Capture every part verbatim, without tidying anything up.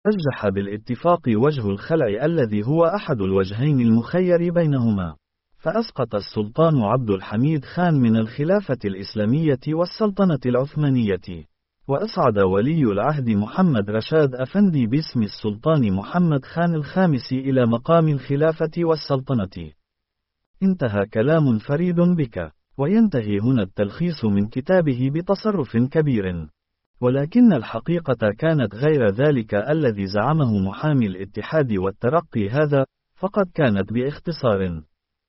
رجح بالاتفاق وجه الخلع الذي هو أحد الوجهين المخير بينهما، فأسقط السلطان عبد الحميد خان من الخلافة الإسلامية والسلطنة العثمانية، وأصعد ولي العهد محمد رشاد أفندي باسم السلطان محمد خان الخامس إلى مقام الخلافة والسلطنة. انتهى كلام فريد بك. وينتهي هنا التلخيص من كتابه بتصرف كبير، ولكن الحقيقة كانت غير ذلك الذي زعمه محامي الاتحاد والترقي هذا، فقد كانت باختصار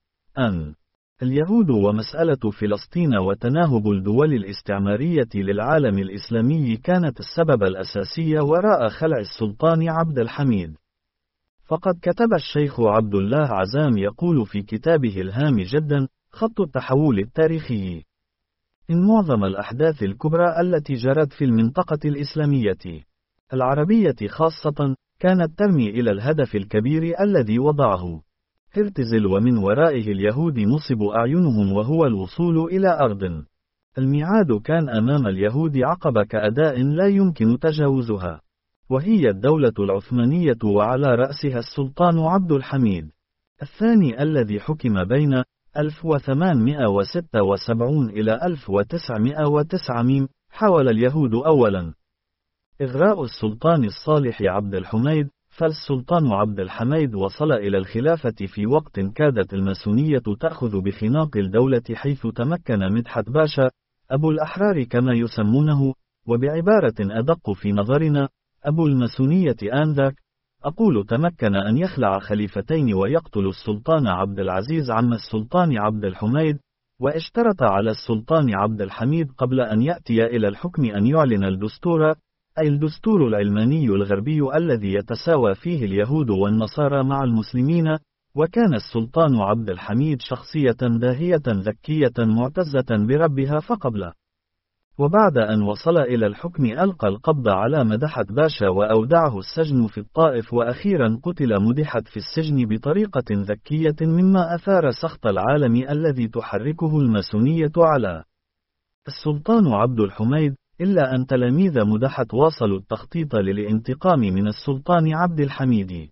أن اليهود ومسألة فلسطين وتناهب الدول الاستعمارية للعالم الإسلامي كانت السبب الأساسي وراء خلع السلطان عبد الحميد. فقد كتب الشيخ عبد الله عزام يقول في كتابه الهام جدا خط التحول التاريخي إن معظم الأحداث الكبرى التي جرت في المنطقة الإسلامية العربية خاصة كانت ترمي إلى الهدف الكبير الذي وضعه هرتزل ومن ورائه اليهود نصب أعينهم، وهو الوصول إلى أرض الميعاد كان أمام اليهود عقبة كأداء لا يمكن تجاوزها، وهي الدولة العثمانية وعلى رأسها السلطان عبد الحميد الثاني الذي حكم بين ألف وثمانمائة وستة وسبعين إلى ألف وتسعمائة وتسعة. حاول اليهود أولا إغراء السلطان الصالح عبد الحميد، فالسلطان عبد الحميد وصل إلى الخلافة في وقت كادت الماسونية تأخذ بخناق الدولة، حيث تمكن مدحت باشا أبو الأحرار كما يسمونه، وبعبارة أدق في نظرنا أبو الماسونية آنذاك، أقول تمكن أن يخلع خليفتين ويقتل السلطان عبد العزيز عم السلطان عبد الحميد، واشترط على السلطان عبد الحميد قبل أن يأتي إلى الحكم أن يعلن الدستور، أي الدستور العلماني الغربي الذي يتساوى فيه اليهود والنصارى مع المسلمين. وكان السلطان عبد الحميد شخصية داهية ذكية معتزة بربها، فقبل وبعد أن وصل إلى الحكم ألقى القبض على مدحت باشا وأودعه السجن في الطائف، وأخيرا قتل مدحت في السجن بطريقة ذكية، مما أثار سخط العالم الذي تحركه الماسونية على السلطان عبد الحميد، إلا أن تلاميذ مدحت واصلوا التخطيط للانتقام من السلطان عبد الحميد.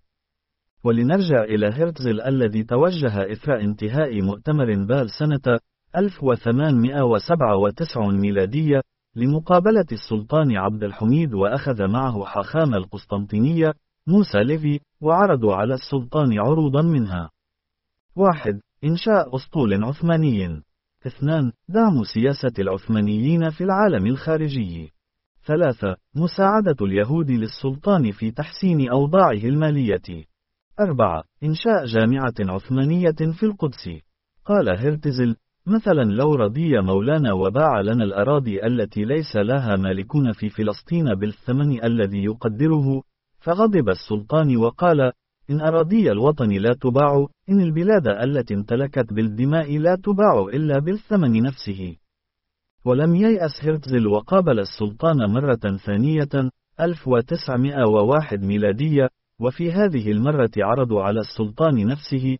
ولنرجع إلى هرتزل الذي توجه إثر انتهاء مؤتمر بال سنة ألف وثمانمائة وسبعة وتسعين ميلادية لمقابلة السلطان عبد الحميد، وأخذ معه حاخام القسطنطينية موسى ليفي، وعرضوا على السلطان عروضا منها: واحد إنشاء أسطول عثماني. اثنان دعم سياسة العثمانيين في العالم الخارجي. ثلاثة مساعدة اليهود للسلطان في تحسين أوضاعه المالية. أربعة إنشاء جامعة عثمانية في القدس. قال هرتزل: مثلا لو رضي مولانا وباع لنا الأراضي التي ليس لها مالكون في فلسطين بالثمن الذي يقدره، فغضب السلطان وقال: إن أراضي الوطن لا تباع، إن البلاد التي امتلكت بالدماء لا تباع إلا بالثمن نفسه. ولم ييأس هرتزل وقابل السلطان مرة ثانية ألف وتسعمائة وواحد ميلادية، وفي هذه المرة عرضوا على السلطان نفسه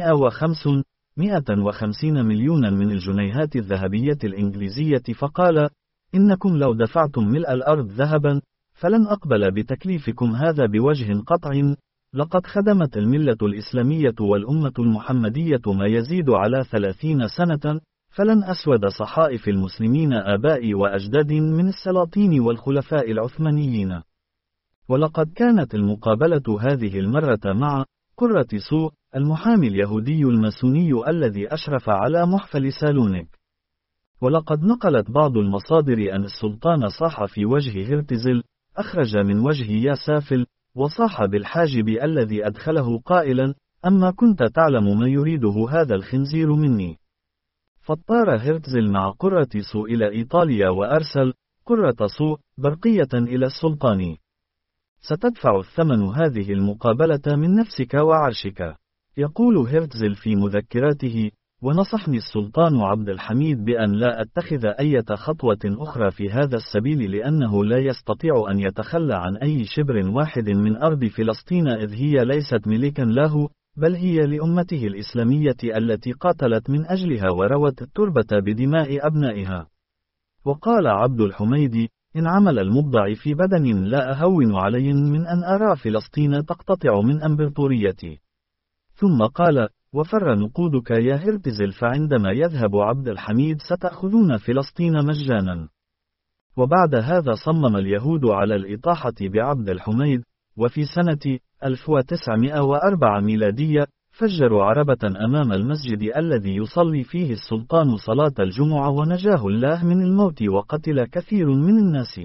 مئة وخمسين مليونا من الجنيهات الذهبية الإنجليزية، فقال: إنكم لو دفعتم ملء الأرض ذهبا فلن أقبل بتكليفكم هذا بوجه قطع، لقد خدمت الملة الإسلامية والأمة المحمدية ما يزيد على ثلاثين سنة، فلن أسود صحائف المسلمين آبائي وأجداد من السلاطين والخلفاء العثمانيين. ولقد كانت المقابلة هذه المرة مع قرة سوء المحامي اليهودي الماسوني الذي أشرف على محفل سالونيك. ولقد نقلت بعض المصادر أن السلطان صاح في وجه هرتزل: أخرج من وجهي يا سافل، وصاح بالحاجب الذي أدخله قائلا: أما كنت تعلم ما يريده هذا الخنزير مني. فاضطر هرتزل مع قرة سوء إلى إيطاليا، وأرسل قرة سوء برقية إلى السلطان: ستدفع الثمن هذه المقابلة من نفسك وعرشك. يقول هرتزل في مذكراته: ونصحني السلطان عبد الحميد بأن لا أتخذ أي خطوة أخرى في هذا السبيل، لأنه لا يستطيع أن يتخلى عن أي شبر واحد من أرض فلسطين، إذ هي ليست ملكا له، بل هي لأمته الإسلامية التي قاتلت من أجلها وروت التربة بدماء أبنائها. وقال عبد الحميد: إن عمل المبدع في بدن لا أهون علي من أن أرى فلسطين تقتطع من أمبراطوريتي. ثم قال: وفر نقودك يا هرتزل، فعندما يذهب عبد الحميد ستأخذون فلسطين مجانا. وبعد هذا صمم اليهود على الإطاحة بعبد الحميد، وفي سنة ألف وتسعمائة وأربعة ميلادية فجروا عربة أمام المسجد الذي يصلي فيه السلطان صلاة الجمعة، ونجاه الله من الموت وقتل كثير من الناس.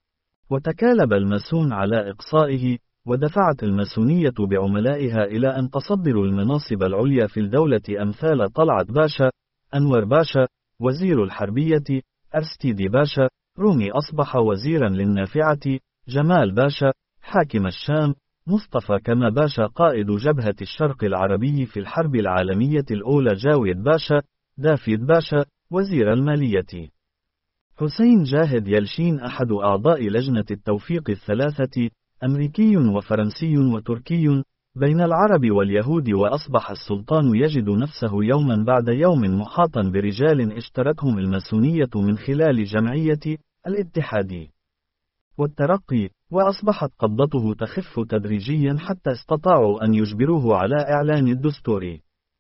وتكالب الماسون على إقصائه، ودفعت الماسونية بعملائها إلى أن تصدروا المناصب العليا في الدولة أمثال طلعت باشا، أنور باشا، وزير الحربية، أرستيدي باشا، رومي أصبح وزيرا للنافعة، جمال باشا، حاكم الشام، مصطفى كما باشا قائد جبهة الشرق العربي في الحرب العالمية الأولى، جاويد باشا، دافيد باشا، وزير المالية. حسين جاهد يلشين أحد أعضاء لجنة التوفيق الثلاثة، أمريكي وفرنسي وتركي، بين العرب واليهود، وأصبح السلطان يجد نفسه يوما بعد يوم محاطا برجال اشترتهم الماسونية من خلال جمعية الاتحاد والترقي، وأصبحت قبضته تخف تدريجيا حتى استطاعوا أن يجبروه على إعلان الدستور.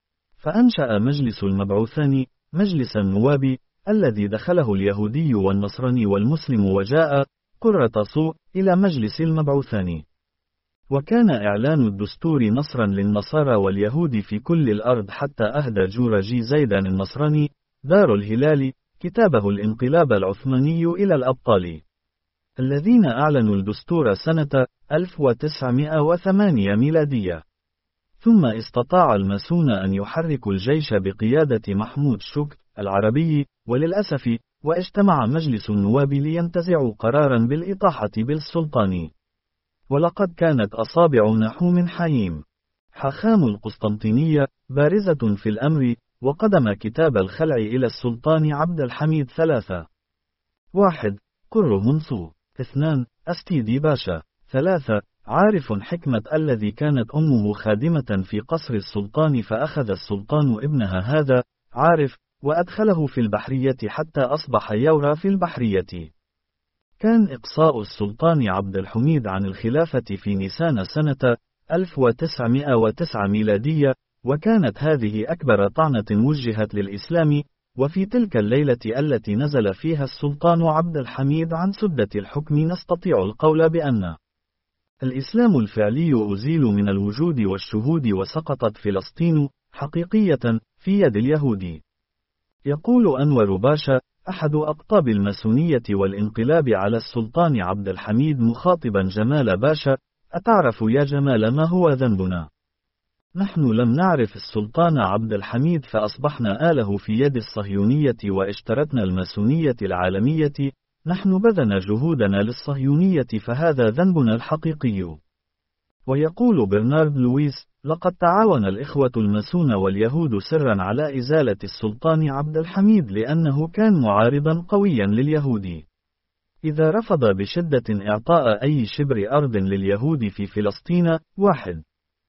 فأنشأ مجلس المبعوثان مجلس النواب، الذي دخله اليهودي والنصراني والمسلم، وجاء قرة صو إلى مجلس المبعوثان. وكان إعلان الدستور نصرا للنصارى واليهود في كل الأرض، حتى أهدى جورجي زيدان النصراني دار الهلال كتابه الانقلاب العثماني إلى الأبطال، الذين أعلنوا الدستور سنة ألف وتسعمائة وثمانية ميلادية. ثم استطاع الماسون أن يحركوا الجيش بقيادة محمود شك العربي، وللأسف واجتمع مجلس النواب لينتزعوا قرارا بالإطاحة بالسلطان. ولقد كانت أصابع نحوم حييم حخام القسطنطينية بارزة في الأمر، وقدم كتاب الخلع إلى السلطان عبد الحميد ثلاثة: واحد قر منصو، اثنان أستيدي باشا، ثلاثة عارف حكمة الذي كانت أمه خادمة في قصر السلطان، فأخذ السلطان ابنها هذا عارف وأدخله في البحرية حتى أصبح يورى في البحرية. كان إقصاء السلطان عبد الحميد عن الخلافة في نيسان سنة ألف وتسعمائة وتسعة ميلادية، وكانت هذه أكبر طعنة وجهت للإسلام. وفي تلك الليلة التي نزل فيها السلطان عبد الحميد عن سدة الحكم، نستطيع القول بأن الإسلام الفعلي أزيل من الوجود والشهود، وسقطت فلسطين حقيقية في يد اليهود. يقول أنور باشا أحد أقطاب الماسونية والانقلاب على السلطان عبد الحميد مخاطبا جمال باشا: أتعرف يا جمال ما هو ذنبنا؟ نحن لم نعرف السلطان عبد الحميد، فأصبحنا آله في يد الصهيونية واشترتنا الماسونية العالمية. نحن بذلنا جهودنا للصهيونية، فهذا ذنبنا الحقيقي. ويقول برنارد لويس: لقد تعاون الإخوة الماسون واليهود سرا على إزالة السلطان عبد الحميد، لأنه كان معارضا قويا لليهود. إذا رفض بشدة إعطاء أي شبر أرض لليهود في فلسطين. واحد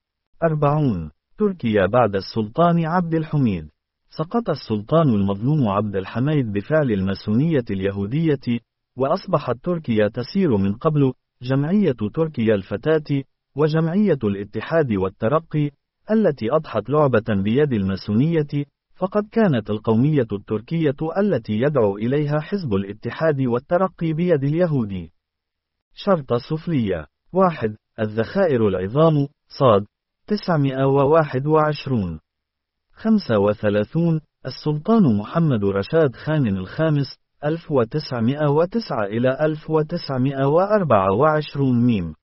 أربعون تركيا بعد السلطان عبد الحميد. سقط السلطان المظلوم عبد الحميد بفعل الماسونية اليهودية، وأصبحت تركيا تسير من قبل جمعية تركيا الفتاة وجمعية الاتحاد والترقي، التي أضحت لعبة بيد الماسونية. فقد كانت القومية التركية التي يدعو إليها حزب الاتحاد والترقي بيد اليهود. شرطة سفلية. واحد الذخائر العظام صاد تسعمائة وواحد وعشرون. خمسة وثلاثون السلطان محمد رشاد خان الخامس ألف وتسعمائة وتسعة إلى ألف وتسعمائة وأربعة وعشرون ميم.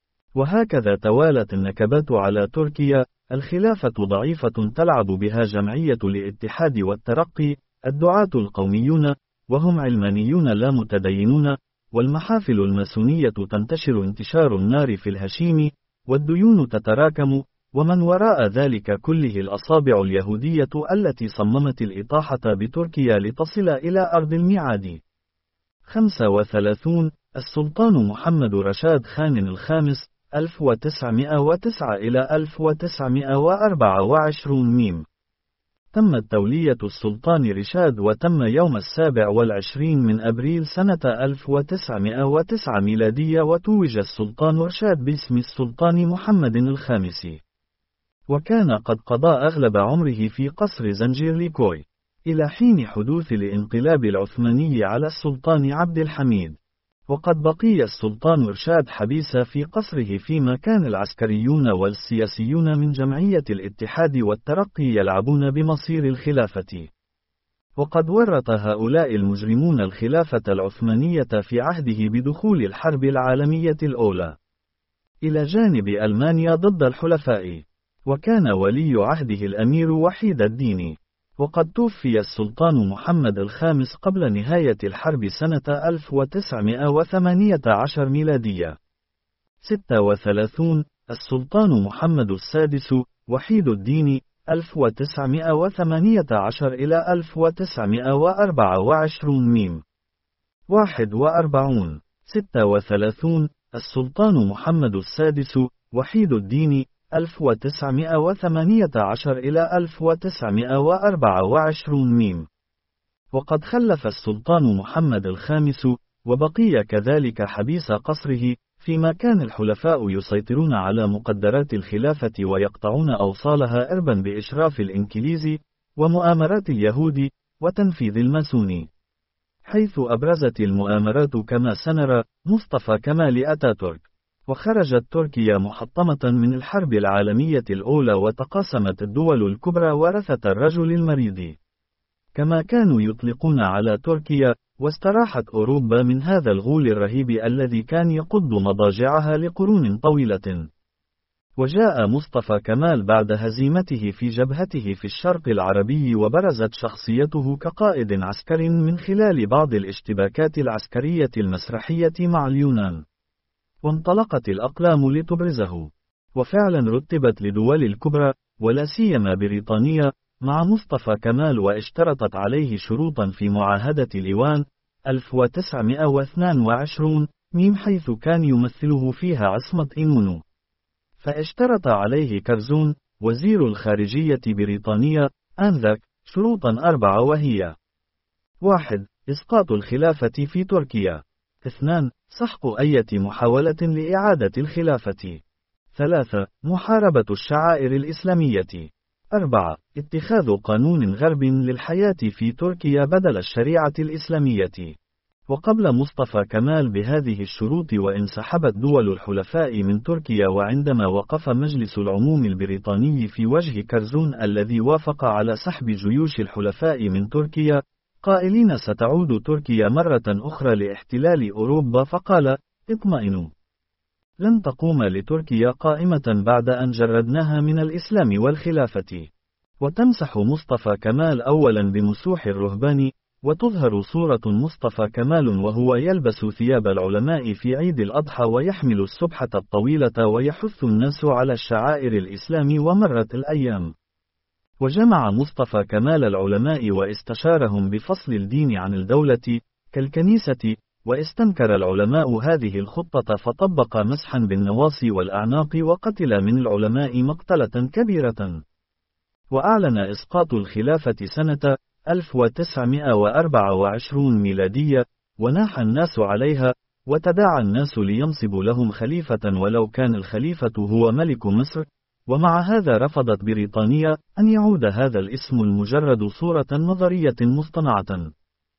وهكذا توالت النكبات على تركيا. الخلافة ضعيفة تلعب بها جمعية الاتحاد والترقي، الدعاة القوميون وهم علمانيون لا متدينون، والمحافل الماسونية تنتشر انتشار النار في الهشيم، والديون تتراكم، ومن وراء ذلك كله الأصابع اليهودية التي صممت الإطاحة بتركيا لتصل إلى أرض الميعاد. خمسة وثلاثون السلطان محمد رشاد خان الخامس ألف وتسعمائة وتسعة إلى ألف وتسعمائة وأربعة وعشرون ميم. تمت تولية السلطان رشاد وتم يوم السابع والعشرين من أبريل سنة ألف وتسعمائة وتسعة ميلادية، وتوج السلطان رشاد باسم السلطان محمد الخامس، وكان قد قضى أغلب عمره في قصر زنجيرليكوي إلى حين حدوث الانقلاب العثماني على السلطان عبد الحميد. وقد بقي السلطان رشاد حبيسا في قصره فيما كان العسكريون والسياسيون من جمعية الاتحاد والترقي يلعبون بمصير الخلافة. وقد ورط هؤلاء المجرمون الخلافة العثمانية في عهده بدخول الحرب العالمية الأولى إلى جانب ألمانيا ضد الحلفاء، وكان ولي عهده الأمير وحيد الدين. وقد توفي السلطان محمد الخامس قبل نهاية الحرب سنة ألف وتسعمائة وثمانية عشر ميلادية. ستة وثلاثين السلطان محمد السادس وحيد الدين ألف وتسعمائة وثمانية عشر إلى ألف وتسعمائة وأربعة وعشرين ميم. واحد وأربعين ستة وثلاثين السلطان محمد السادس وحيد الدين ألف وتسعمائة وثمانية عشر إلى ألف وتسعمائة وأربعة وعشرين ميم. وقد خلف السلطان محمد الخامس وبقي كذلك حبيس قصره، فيما كان الحلفاء يسيطرون على مقدرات الخلافة ويقطعون أوصالها إربا بإشراف الإنكليز ومؤامرات اليهود وتنفيذ الماسوني، حيث أبرزت المؤامرات كما سنرى مصطفى كمال أتاتورك. وخرجت تركيا محطمة من الحرب العالمية الأولى، وتقاسمت الدول الكبرى ورثة الرجل المريض، كما كانوا يطلقون على تركيا، واستراحت أوروبا من هذا الغول الرهيب الذي كان يقض مضاجعها لقرون طويلة. وجاء مصطفى كمال بعد هزيمته في جبهته في الشرق العربي، وبرزت شخصيته كقائد عسكري من خلال بعض الاشتباكات العسكرية المسرحية مع اليونان، وانطلقت الأقلام لتبرزه. وفعلا رتبت لدول الكبرى ولا سيما بريطانيا مع مصطفى كمال، واشترطت عليه شروطا في معاهدة الإيوان ألف وتسعمائة واثنين وعشرين ميم، حيث كان يمثله فيها عصمة إيمونو. فاشترط عليه كرزون وزير الخارجية بريطانيا آنذاك شروطا أربعة، وهي: واحد إسقاط الخلافة في تركيا. اثنان سحق أي محاولة لإعادة الخلافة. ثلاثة محاربة الشعائر الإسلامية. أربعة اتخاذ قانون غرب للحياة في تركيا بدل الشريعة الإسلامية. وقبل مصطفى كمال بهذه الشروط وانسحبت دول الحلفاء من تركيا، وعندما وقف مجلس العموم البريطاني في وجه كرزون الذي وافق على سحب جيوش الحلفاء من تركيا قائلين ستعود تركيا مرة أخرى لاحتلال أوروبا، فقال: اطمئنوا، لن تقوم لتركيا قائمة بعد أن جردناها من الإسلام والخلافة. وتمسح مصطفى كمال أولا بمسوح الرهبان، وتظهر صورة مصطفى كمال وهو يلبس ثياب العلماء في عيد الأضحى ويحمل السبحة الطويلة ويحث الناس على الشعائر الإسلام. ومرت الأيام، وجمع مصطفى كمال العلماء واستشارهم بفصل الدين عن الدولة كالكنيسة، واستنكر العلماء هذه الخطة فطبق مسحا بالنواصي والأعناق، وقتل من العلماء مقتلة كبيرة. وأعلن إسقاط الخلافة سنة ألف وتسعمائة وأربعة وعشرين ميلادية، وناح الناس عليها، وتداعى الناس لينصبوا لهم خليفة ولو كان الخليفة هو ملك مصر. ومع هذا رفضت بريطانيا أن يعود هذا الاسم المجرد صورة نظرية مصطنعة.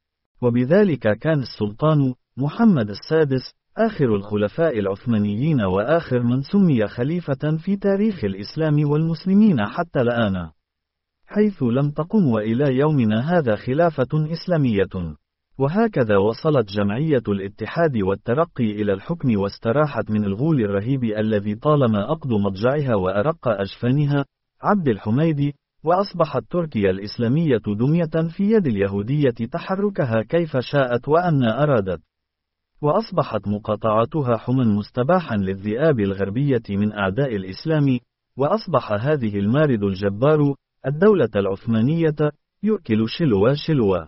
وبذلك كان السلطان محمد السادس آخر الخلفاء العثمانيين وآخر من سمي خليفة في تاريخ الإسلام والمسلمين حتى الآن، حيث لم تقم وإلى يومنا هذا خلافة إسلامية. وهكذا وصلت جمعية الاتحاد والترقي إلى الحكم، واستراحت من الغول الرهيب الذي طالما أقض مضجعها وأرق أجفانها عبد الحميد، وأصبحت تركيا الإسلامية دمية في يد اليهودية تحركها كيف شاءت وأن أرادت، وأصبحت مقاطعتها حما مستباحا للذئاب الغربية من أعداء الإسلام. وأصبح هذه المارد الجبار الدولة العثمانية يؤكل شلوا شلوا.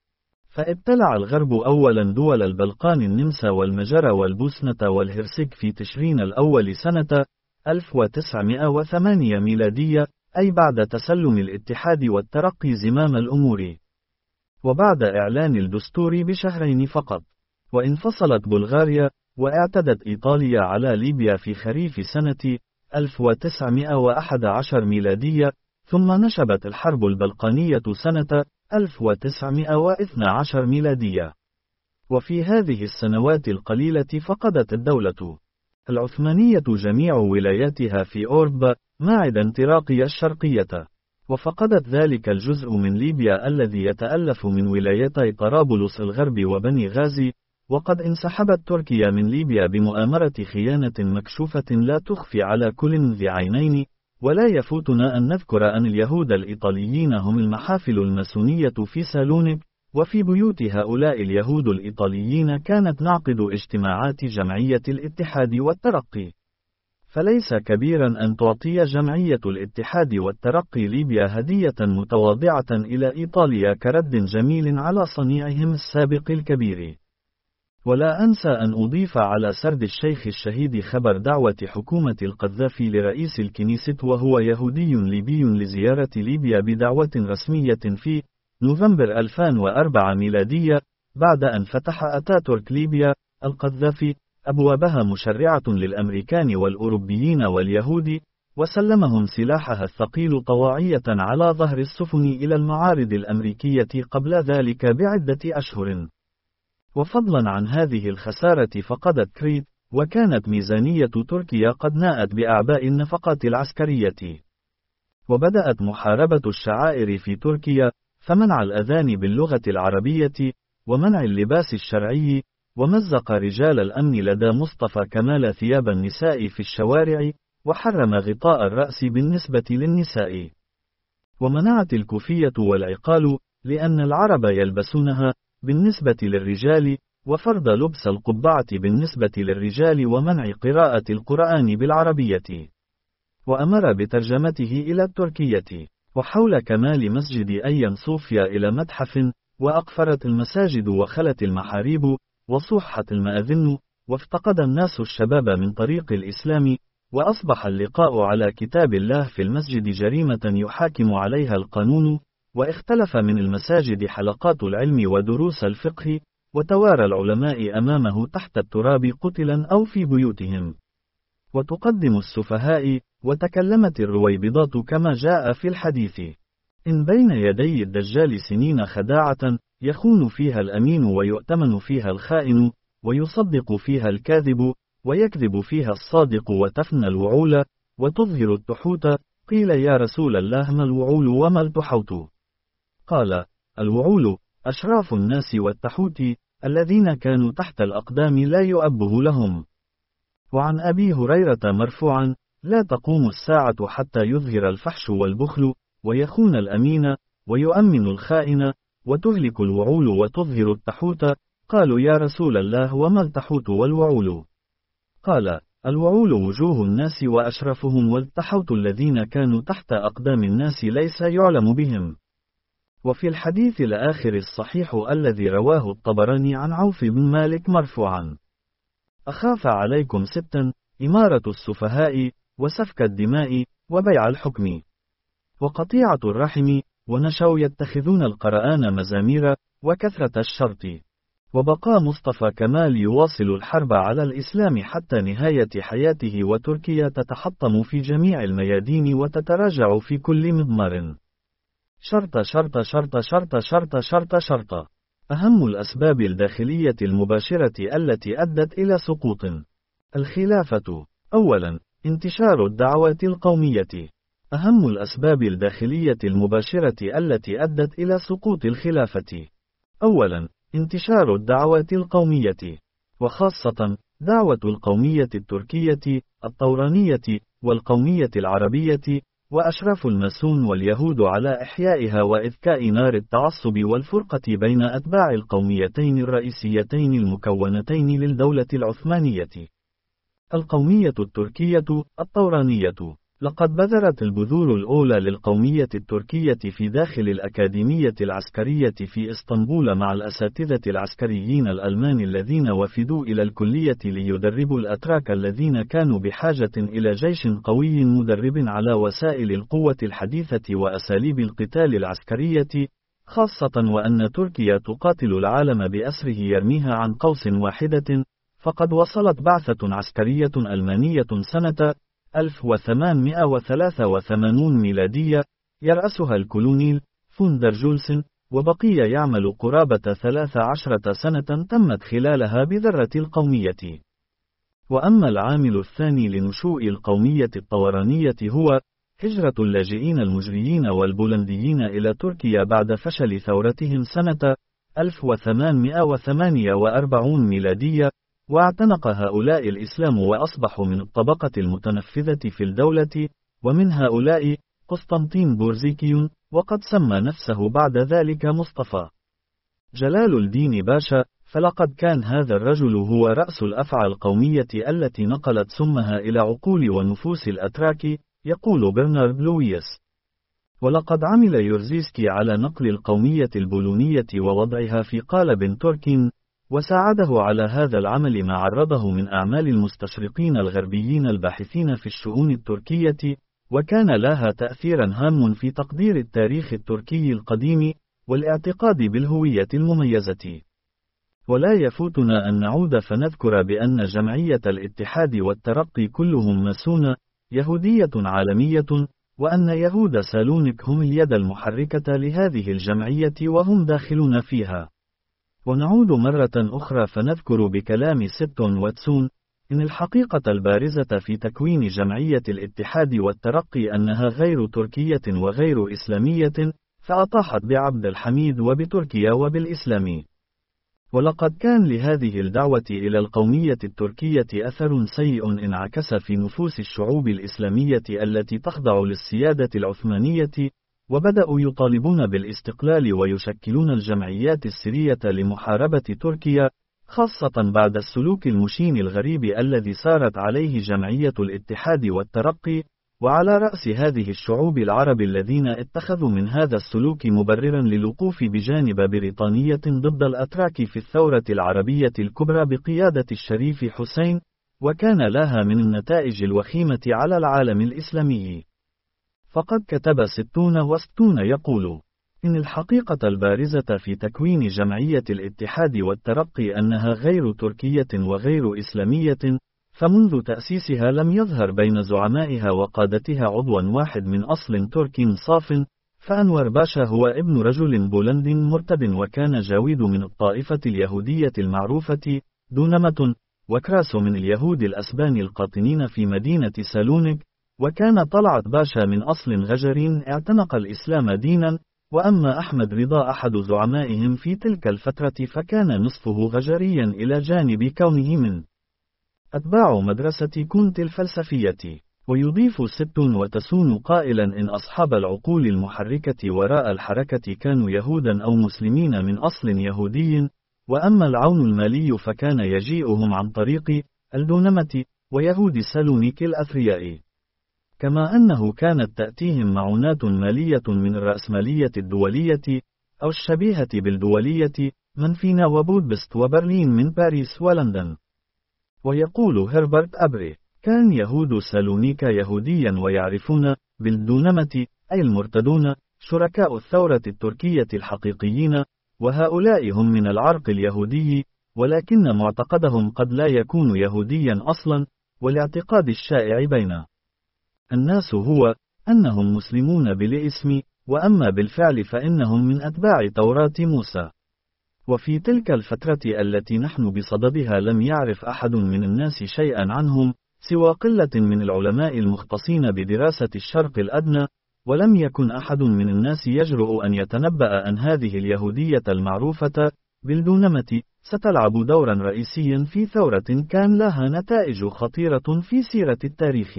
فابتلع الغرب أولا دول البلقان النمسا والمجر والبوسنة والهرسك في تشرين الأول سنة ألف وتسعمائة وثمانية ميلادية، أي بعد تسلم الاتحاد والترقي زمام الأمور، وبعد إعلان الدستور بشهرين فقط. وانفصلت بلغاريا، واعتدت إيطاليا على ليبيا في خريف سنة ألف وتسعمائة وأحد عشر ميلادية، ثم نشبت الحرب البلقانية سنة ألف وتسعمائة واثني عشر ميلادية. وفي هذه السنوات القليلة فقدت الدولة العثمانية جميع ولاياتها في أوروبا ما عدا تراقيا الشرقية، وفقدت ذلك الجزء من ليبيا الذي يتألف من ولايتي طرابلس الغرب وبني غازي. وقد انسحبت تركيا من ليبيا بمؤامرة خيانة مكشوفة لا تخفي على كل ذي عينين. ولا يفوتنا أن نذكر أن اليهود الإيطاليين هم المحافل الماسونية في سالونيك، وفي بيوت هؤلاء اليهود الإيطاليين كانت نعقد اجتماعات جمعية الاتحاد والترقي. فليس كبيرا أن تعطي جمعية الاتحاد والترقي ليبيا هدية متواضعة إلى إيطاليا كرد جميل على صنيعهم السابق الكبير. ولا أنسى أن أضيف على سرد الشيخ الشهيد خبر دعوة حكومة القذافي لرئيس الكنيسة وهو يهودي ليبي لزيارة ليبيا بدعوة رسمية في نوفمبر ألفين وأربعة ميلادية، بعد أن فتح أتاتورك ليبيا القذافي أبوابها مشرعة للأمريكان والأوروبيين واليهود، وسلمهم سلاحها الثقيل طواعية على ظهر السفن إلى المعارض الأمريكية قبل ذلك بعدة أشهر. وفضلا عن هذه الخسارة فقدت كريت، وكانت ميزانية تركيا قد ناءت بأعباء النفقات العسكرية. وبدأت محاربة الشعائر في تركيا، فمنع الأذان باللغة العربية، ومنع اللباس الشرعي، ومزق رجال الأمن لدى مصطفى كمال ثياب النساء في الشوارع، وحرم غطاء الرأس بالنسبة للنساء. ومنعت الكوفية والعقال، لأن العرب يلبسونها، بالنسبة للرجال، وفرض لبس القبعة بالنسبة للرجال، ومنع قراءة القرآن بالعربية. وأمر بترجمته إلى التركية. وحول كمال مسجد أيا صوفيا إلى متحف، وأقفرت المساجد وخلت المحاريب، وصوحت المآذن، وافتقد الناس الشباب من طريق الإسلام، وأصبح اللقاء على كتاب الله في المسجد جريمة يحاكم عليها القانون، واختلف من المساجد حلقات العلم ودروس الفقه، وتوارى العلماء أمامه تحت التراب قتلا أو في بيوتهم. وتقدم السفهاء، وتكلمت الرويبضات كما جاء في الحديث: إن بين يدي الدجال سنين خداعة، يخون فيها الأمين ويؤتمن فيها الخائن، ويصدق فيها الكاذب، ويكذب فيها الصادق، وتفنى الوعول، وتظهر التحوت. قيل يا رسول الله ما الوعول وما التحوت؟ قال: الوعول أشراف الناس، والتحوت الذين كانوا تحت الأقدام لا يؤبه لهم. وعن أبي هريرة مرفوعا: لا تقوم الساعة حتى يظهر الفحش والبخل، ويخون الأمين، ويؤمن الخائن، وتهلك الوعول وتظهر التحوت. قالوا يا رسول الله وما التحوت والوعول؟ قال: الوعول وجوه الناس وأشرفهم، والتحوت الذين كانوا تحت أقدام الناس ليس يعلم بهم. وفي الحديث الآخر الصحيح الذي رواه الطبراني عن عوف بن مالك مرفوعا: أخاف عليكم ستا: إمارة السفهاء، وسفك الدماء، وبيع الحكم، وقطيعة الرحم، ونشوا يتخذون القرآن مزامير، وكثرة الشرط. وبقى مصطفى كمال يواصل الحرب على الإسلام حتى نهاية حياته، وتركيا تتحطم في جميع الميادين وتتراجع في كل مضمار. شرط شرط شرط شرط شرط شرط شرط. أهم الأسباب الداخلية المباشرة التي أدت إلى سقوط الخلافة: أولا، انتشار الدعوات القومية. أهم الأسباب الداخلية المباشرة التي أدت إلى سقوط الخلافة: أولا، انتشار الدعوات القومية، وخاصة دعوة القومية التركية، الطورانية، والقومية العربية، وأشراف الماسون واليهود على إحيائها وإذكاء نار التعصب والفرقة بين أتباع القوميتين الرئيسيتين المكونتين للدولة العثمانية: القومية التركية، الطورانية. لقد بذرت البذور الأولى للقومية التركية في داخل الأكاديمية العسكرية في إسطنبول مع الأساتذة العسكريين الألمان الذين وفدوا إلى الكلية ليدربوا الأتراك الذين كانوا بحاجة إلى جيش قوي مدرب على وسائل القوة الحديثة وأساليب القتال العسكرية، خاصة وأن تركيا تقاتل العالم بأسره يرميها عن قوس واحدة. فقد وصلت بعثة عسكرية ألمانية سنة ألف وثمانمائة وثلاثة وثمانين ميلادية يرأسها الكولونيل فون در جولسن، وبقي يعمل قرابة ثلاث عشرة سنة تمت خلالها بذرة القومية. وأما العامل الثاني لنشوء القومية الطورانية هو هجرة اللاجئين المجريين والبولنديين إلى تركيا بعد فشل ثورتهم سنة ألف وثمانمائة وثمانية وأربعين ميلادية، واعتنق هؤلاء الإسلام وأصبحوا من الطبقة المتنفذة في الدولة، ومن هؤلاء قسطنطين بورزيكيون، وقد سمى نفسه بعد ذلك مصطفى جلال الدين باشا. فلقد كان هذا الرجل هو رأس الأفعى القومية التي نقلت سمها إلى عقول ونفوس الأتراك، يقول برنارد لويس. ولقد عمل يورزيسكي على نقل القومية البولونية ووضعها في قالب تركي، وساعده على هذا العمل ما عرضه من أعمال المستشرقين الغربيين الباحثين في الشؤون التركية، وكان لها تأثيرا هام في تقدير التاريخ التركي القديم والاعتقاد بالهوية المميزة. ولا يفوتنا أن نعود فنذكر بأن جمعية الاتحاد والترقي كلهم ماسون يهودية عالمية، وأن يهود سالونيك هم اليد المحركة لهذه الجمعية وهم داخلون فيها. ونعود مرة أخرى فنذكر بكلام ستون واتسون إن الحقيقة البارزة في تكوين جمعية الاتحاد والترقي أنها غير تركية وغير إسلامية، فأطاحت بعبد الحميد وبتركيا وبالإسلام. ولقد كان لهذه الدعوة إلى القومية التركية أثر سيء انعكس في نفوس الشعوب الإسلامية التي تخضع للسيادة العثمانية، وبدأوا يطالبون بالاستقلال ويشكلون الجمعيات السرية لمحاربة تركيا، خاصة بعد السلوك المشين الغريب الذي سارت عليه جمعية الاتحاد والترقي. وعلى رأس هذه الشعوب العرب الذين اتخذوا من هذا السلوك مبررا للوقوف بجانب بريطانية ضد الأتراك في الثورة العربية الكبرى بقيادة الشريف حسين، وكان لها من النتائج الوخيمة على العالم الإسلامي. فقد كتب ستون وستون يقول إن الحقيقة البارزة في تكوين جمعية الاتحاد والترقي أنها غير تركية وغير إسلامية، فمنذ تأسيسها لم يظهر بين زعمائها وقادتها عضوا واحد من أصل ترك صاف، فأنور باشا هو ابن رجل بولند مرتد، وكان جاويد من الطائفة اليهودية المعروفة دونمة، وكراس من اليهود الأسبان القاطنين في مدينة سالونيك، وكان طلعت باشا من أصل غجرين اعتنق الإسلام دينا. وأما أحمد رضا أحد زعمائهم في تلك الفترة فكان نصفه غجريا إلى جانب كونه من أتباع مدرسة كونت الفلسفية. ويضيف ستون وتسون قائلا إن أصحاب العقول المحركة وراء الحركة كانوا يهودا أو مسلمين من أصل يهودي، وأما العون المالي فكان يجيئهم عن طريق الدونمة ويهود سالونيك الأثرياء، كما أنه كانت تأتيهم معونات مالية من الرأسمالية الدولية أو الشبيهة بالدولية من فينا وبودبست وبرلين من باريس ولندن. ويقول هربرت أبري كان يهود سالونيك يهوديا ويعرفون بالدونمة أي المرتدون شركاء الثورة التركية الحقيقيين، وهؤلاء هم من العرق اليهودي، ولكن معتقدهم قد لا يكون يهوديا أصلا. والاعتقاد الشائع بين الناس هو أنهم مسلمون بالاسم، وأما بالفعل فإنهم من أتباع توراة موسى. وفي تلك الفترة التي نحن بصددها لم يعرف أحد من الناس شيئا عنهم سوى قلة من العلماء المختصين بدراسة الشرق الأدنى، ولم يكن أحد من الناس يجرؤ أن يتنبأ أن هذه اليهودية المعروفة بالدونمة ستلعب دورا رئيسيا في ثورة كان لها نتائج خطيرة في سيرة التاريخ.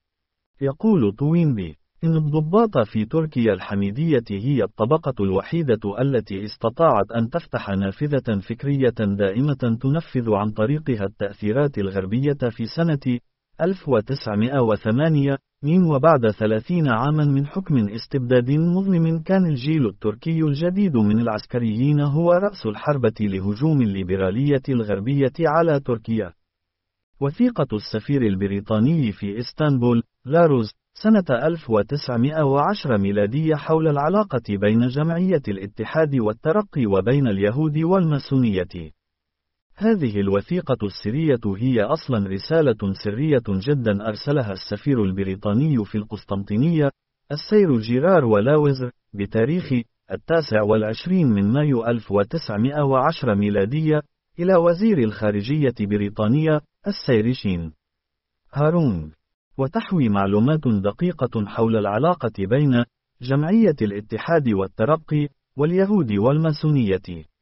يقول توينبي إن الضباط في تركيا الحميدية هي الطبقة الوحيدة التي استطاعت أن تفتح نافذة فكرية دائمة تنفذ عن طريقها التأثيرات الغربية في سنة ألف وتسعمائة وثمانية مين وبعد ثلاثين عاما من حكم استبداد مظلم كان الجيل التركي الجديد من العسكريين هو رأس الحربة لهجوم الليبرالية الغربية على تركيا. وثيقة السفير البريطاني في إسطنبول، لاروز، سنة ألف وتسعمائة وعشرة ميلادية حول العلاقة بين جمعية الاتحاد والترقي وبين اليهود والماسونية. هذه الوثيقة السرية هي أصلا رسالة سرية جدا أرسلها السفير البريطاني في القسطنطينية، السير جيرار ولاوزر، بتاريخ التاسع والعشرين من مايو ألف وتسعمائة وعشرة ميلادية، إلى وزير الخارجية بريطانيا، السير شين هارون، وتحوي معلومات دقيقة حول العلاقة بين جمعية الاتحاد والترقي واليهود والماسونية.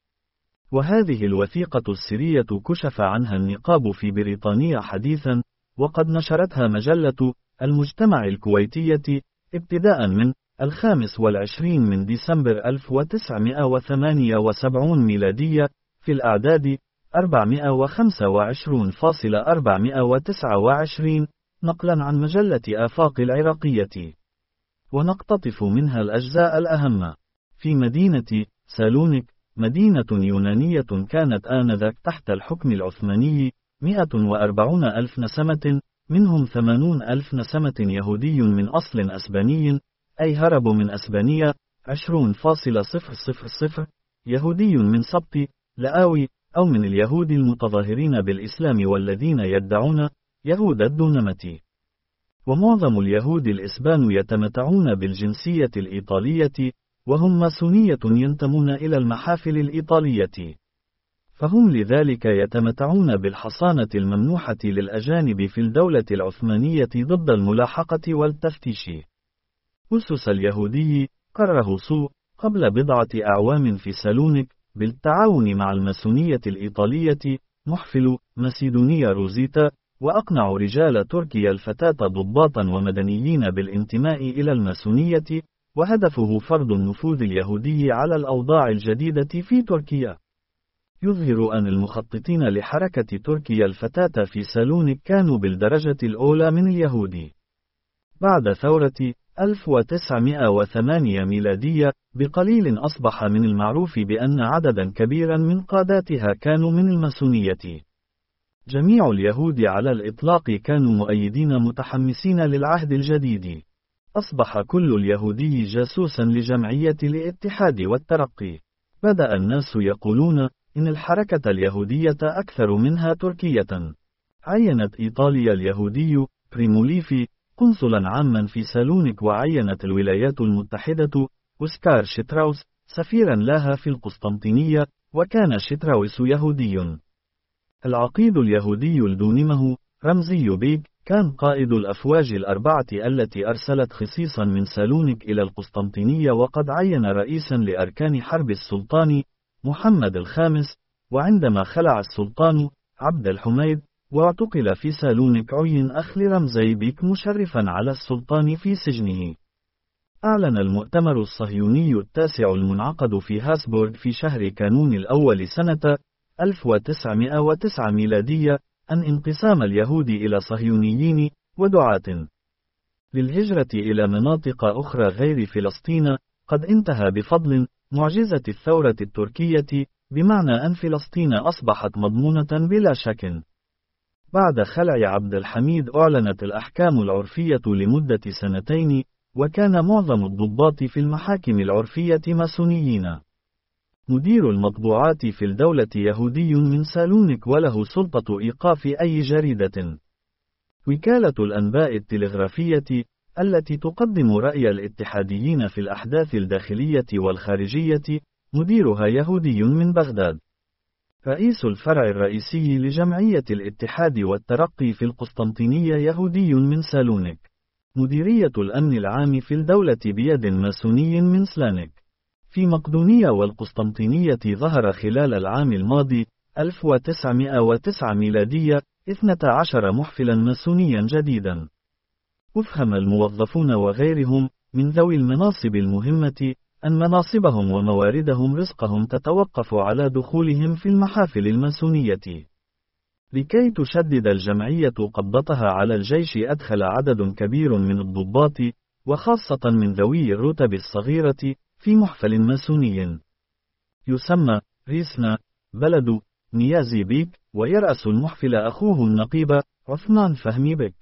وهذه الوثيقة السرية كشف عنها النقاب في بريطانيا حديثا، وقد نشرتها مجلة المجتمع الكويتية ابتداء من الخامس والعشرين من ديسمبر ألف وتسعمائة وثمانية وسبعين ميلادية في الأعداد أربعمائة وخمسة وعشرين فاصلة أربعمائة وتسعة وعشرين، نقلا عن مجلة آفاق العراقية. ونقتطف منها الأجزاء الأهم. في مدينة سالونيك، مدينة يونانية كانت آنذاك تحت الحكم العثماني، مئة وأربعون ألف نسمة، منهم ثمانون ألف نسمة يهودي من أصل أسباني، أي هربوا من أسبانيا، عشرين فاصلة صفر صفر صفر يهودي من سبط لآوي، أو من اليهود المتظاهرين بالإسلام والذين يدعون يهود الدونمة. ومعظم اليهود الإسبان يتمتعون بالجنسية الإيطالية، وهم ماسونية ينتمون إلى المحافل الإيطالية، فهم لذلك يتمتعون بالحصانة الممنوحة للأجانب في الدولة العثمانية ضد الملاحقة والتفتيش. أسس اليهودي قرره سو قبل بضعة أعوام في سالونيك بالتعاون مع الماسونية الإيطالية، محفل مسيدونية روزيتا، وأقنع رجال تركيا الفتاة ضباطا ومدنيين بالانتماء إلى الماسونية، وهدفه فرض النفوذ اليهودي على الأوضاع الجديدة في تركيا. يظهر أن المخططين لحركة تركيا الفتاة في سالونيك كانوا بالدرجة الأولى من اليهود. بعد ثورة ألف وتسعمائة وثمانية ميلادية بقليل أصبح من المعروف بأن عددا كبيرا من قاداتها كانوا من الماسونية. جميع اليهود على الإطلاق كانوا مؤيدين متحمسين للعهد الجديد. أصبح كل اليهودي جاسوسا لجمعية الاتحاد والترقي. بدأ الناس يقولون إن الحركة اليهودية أكثر منها تركية. عينت إيطاليا اليهودي بريموليفي قنصلا عاما في سالونيك، وعينت الولايات المتحدة أوسكار شتراوس سفيرا لها في القسطنطينية، وكان شتراوس يهودي. العقيد اليهودي الدونمه رمزي بيك كان قائد الأفواج الأربعة التي أرسلت خصيصا من سالونيك إلى القسطنطينية، وقد عين رئيسا لأركان حرب السلطان محمد الخامس، وعندما خلع السلطان عبد الحميد واعتقل في سالونيك عين أخ لرمزي بيك مشرفا على السلطان في سجنه. أعلن المؤتمر الصهيوني التاسع المنعقد في هاسبورغ في شهر كانون الأول سنة ألف وتسعمائة وتسعة ميلادية أن انقسام اليهود إلى صهيونيين ودعاة للهجرة إلى مناطق أخرى غير فلسطين قد انتهى بفضل معجزة الثورة التركية، بمعنى أن فلسطين أصبحت مضمونة بلا شك. بعد خلع عبد الحميد أعلنت الأحكام العرفية لمدة سنتين، وكان معظم الضباط في المحاكم العرفية ماسونيين. مدير المطبوعات في الدولة يهودي من سالونيك، وله سلطة إيقاف أي جريدة. وكالة الأنباء التلغرافية التي تقدم رأي الاتحاديين في الأحداث الداخلية والخارجية، مديرها يهودي من بغداد. رئيس الفرع الرئيسي لجمعية الاتحاد والترقي في القسطنطينية يهودي من سالونيك. مديرية الأمن العام في الدولة بيد ماسوني من سلانيك. في مقدونية والقسطنطينية ظهر خلال العام الماضي ألف وتسعمائة وتسعة ميلادية اثني عشر محفلا ماسونيا جديدا. أفهم الموظفون وغيرهم من ذوي المناصب المهمة أن مناصبهم ومواردهم رزقهم تتوقف على دخولهم في المحافل الماسونية. لكي تشدد الجمعية قبضتها على الجيش أدخل عدد كبير من الضباط، وخاصة من ذوي الرتب الصغيرة، في محفل ماسوني يسمى ريسنا بلد نيازي بيك، ويرأس المحفل أخوه النقيب عثمان فهمي بك.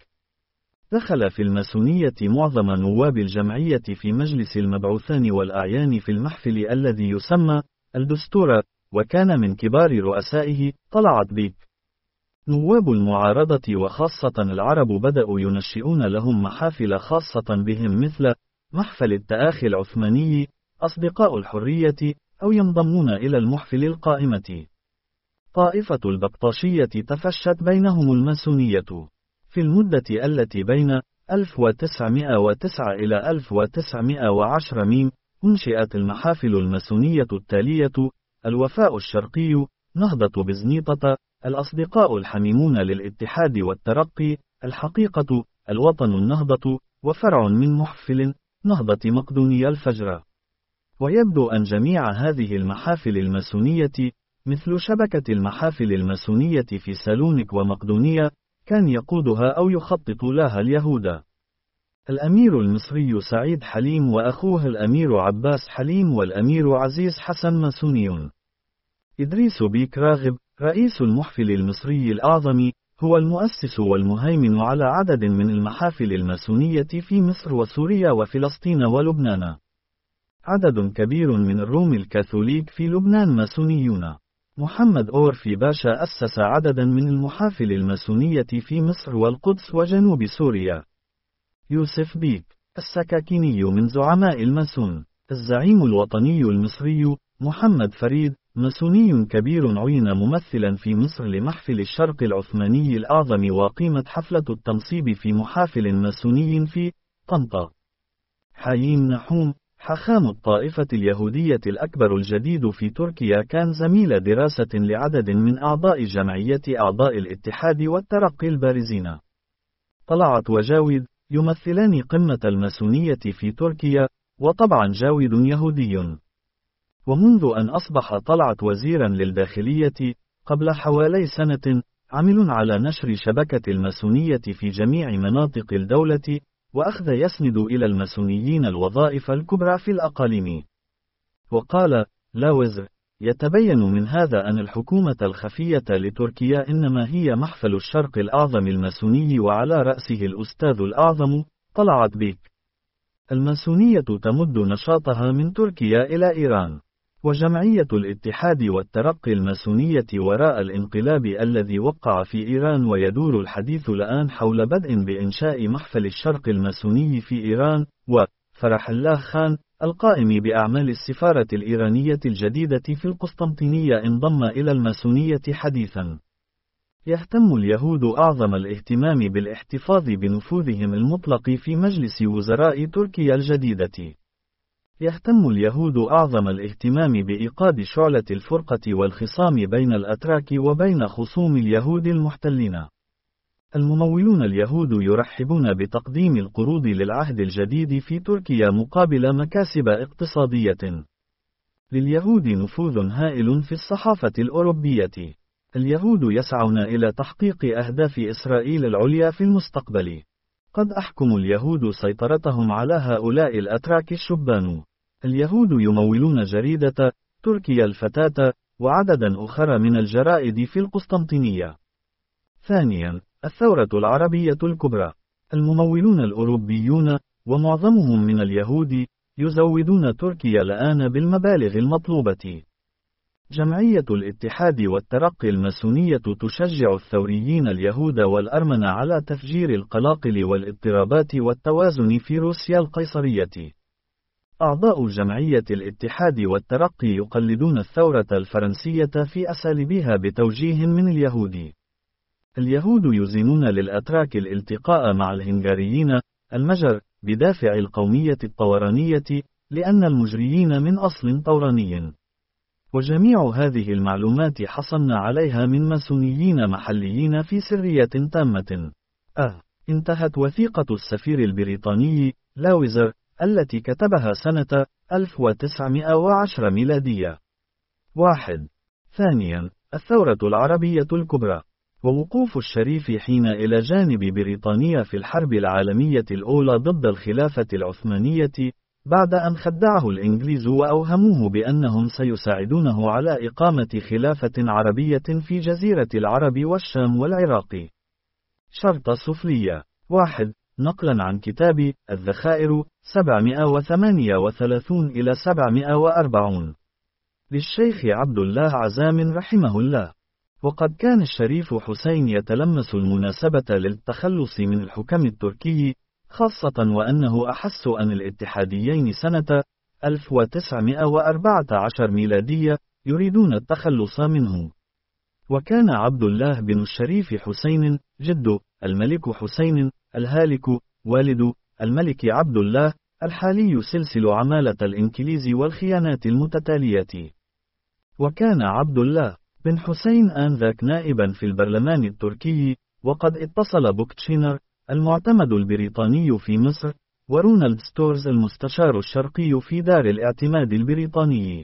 دخل في الماسونية معظم نواب الجمعية في مجلس المبعوثان والأعيان في المحفل الذي يسمى الدستور، وكان من كبار رؤسائه طلعت بيك. نواب المعارضة وخاصة العرب بدأوا ينشئون لهم محافل خاصة بهم، مثل محفل التآخي العثماني، أصدقاء الحرية، أو ينضمون إلى المحفل القائمة. طائفة البطاشية تفشت بينهم الماسونية. في المدة التي بين ألف وتسعمائة وتسعة إلى ألف وتسعمائة وعشرة ميم أنشئت المحافل الماسونية التالية: الوفاء الشرقي، نهضة بزنيطة، الأصدقاء الحميمون للاتحاد والترقي، الحقيقة، الوطن النهضة، وفرع من محفل نهضة مقدونية الفجر. ويبدو أن جميع هذه المحافل الماسونية، مثل شبكة المحافل الماسونية في سالونيك ومقدونية، كان يقودها أو يخطط لها اليهود. الأمير المصري سعيد حليم وأخوه الأمير عباس حليم والأمير عزيز حسن ماسونيون. إدريس بيك راغب، رئيس المحفل المصري الأعظم، هو المؤسس والمهيمن على عدد من المحافل الماسونية في مصر وسوريا وفلسطين ولبنان. عدد كبير من الروم الكاثوليك في لبنان ماسونيون. محمد أورفي باشا أسس عددا من المحافل الماسونية في مصر والقدس وجنوب سوريا. يوسف بيك السكاكيني من زعماء الماسون. الزعيم الوطني المصري محمد فريد، ماسوني كبير، عين ممثلا في مصر لمحفل الشرق العثماني الأعظم، وقيمت حفلة التنصيب في محافل ماسوني في طنطا. حايين نحوم، حاخام الطائفة اليهودية الأكبر الجديد في تركيا، كان زميل دراسة لعدد من أعضاء جمعية أعضاء الاتحاد والترقي البارزين. طلعت وجاويد يمثلان قمة الماسونية في تركيا، وطبعا جاويد يهودي. ومنذ أن أصبح طلعت وزيرا للداخلية قبل حوالي سنة، عمل على نشر شبكة الماسونية في جميع مناطق الدولة، وأخذ يسند إلى الماسونيين الوظائف الكبرى في الأقاليم. وقال لاوزر: يتبين من هذا أن الحكومة الخفية لتركيا إنما هي محفل الشرق الأعظم الماسوني، وعلى رأسه الأستاذ الأعظم طلعت بيك. الماسونية تمد نشاطها من تركيا إلى إيران. وجمعية الاتحاد والترقي الماسونية وراء الانقلاب الذي وقع في إيران، ويدور الحديث الآن حول بدء بإنشاء محفل الشرق الماسوني في إيران. وفرح الله خان القائم بأعمال السفارة الإيرانية الجديدة في القسطنطينية انضم إلى الماسونية حديثا. يهتم اليهود أعظم الاهتمام بالاحتفاظ بنفوذهم المطلق في مجلس وزراء تركيا الجديدة. يهتم اليهود أعظم الاهتمام بإيقاد شعلة الفرقة والخصام بين الأتراك وبين خصوم اليهود المحتلين. الممولون اليهود يرحبون بتقديم القروض للعهد الجديد في تركيا مقابل مكاسب اقتصادية. لليهود نفوذ هائل في الصحافة الأوروبية. اليهود يسعون إلى تحقيق أهداف إسرائيل العليا في المستقبل. قد أحكم اليهود سيطرتهم على هؤلاء الأتراك الشبان. اليهود يمولون جريدة تركيا الفتاة وعددا أخرى من الجرائد في القسطنطينية. ثانيا، الثورة العربية الكبرى. الممولون الأوروبيون ومعظمهم من اليهود يزودون تركيا الآن بالمبالغ المطلوبة. جمعية الاتحاد والترقي الماسونية تشجع الثوريين اليهود والأرمن على تفجير القلاقل والاضطرابات والتوازن في روسيا القيصرية. أعضاء جمعية الاتحاد والترقي يقلدون الثورة الفرنسية في أساليبها بتوجيه من اليهود. اليهود يزينون للأتراك الالتقاء مع الهنغاريين المجر بدافع القومية الطورانية، لأن المجريين من أصل طوراني. وجميع هذه المعلومات حصلنا عليها من ماسونيين محليين في سرية تامة. أه انتهت وثيقة السفير البريطاني لاوزر التي كتبها سنة ألف وتسعمائة وعشرة ميلادية. واحد. ثانيا، الثورة العربية الكبرى. ووقوف الشريف حين إلى جانب بريطانيا في الحرب العالمية الأولى ضد الخلافة العثمانية، بعد أن خدعه الإنجليز وأوهموه بأنهم سيساعدونه على إقامة خلافة عربية في جزيرة العرب والشام والعراق. شرطة سفلية. واحد. نقلا عن كتاب الذخائر سبعمائة وثمانية وثلاثين إلى سبعمائة وأربعين للشيخ عبد الله عزام رحمه الله. وقد كان الشريف حسين يتلمس المناسبة للتخلص من الحكم التركي، خاصة وأنه أحس أن الاتحاديين سنة ألف وتسعمائة وأربعة عشر ميلادية يريدون التخلص منه. وكان عبد الله بن الشريف حسين جد الملك حسين الهالك والد الملك عبد الله الحالي سلسل عمالة الإنكليز والخيانات المتتالية. وكان عبد الله بن حسين آنذاك نائبا في البرلمان التركي، وقد اتصل بوكتشينر المعتمد البريطاني في مصر ورونالد ستورز المستشار الشرقي في دار الاعتماد البريطاني،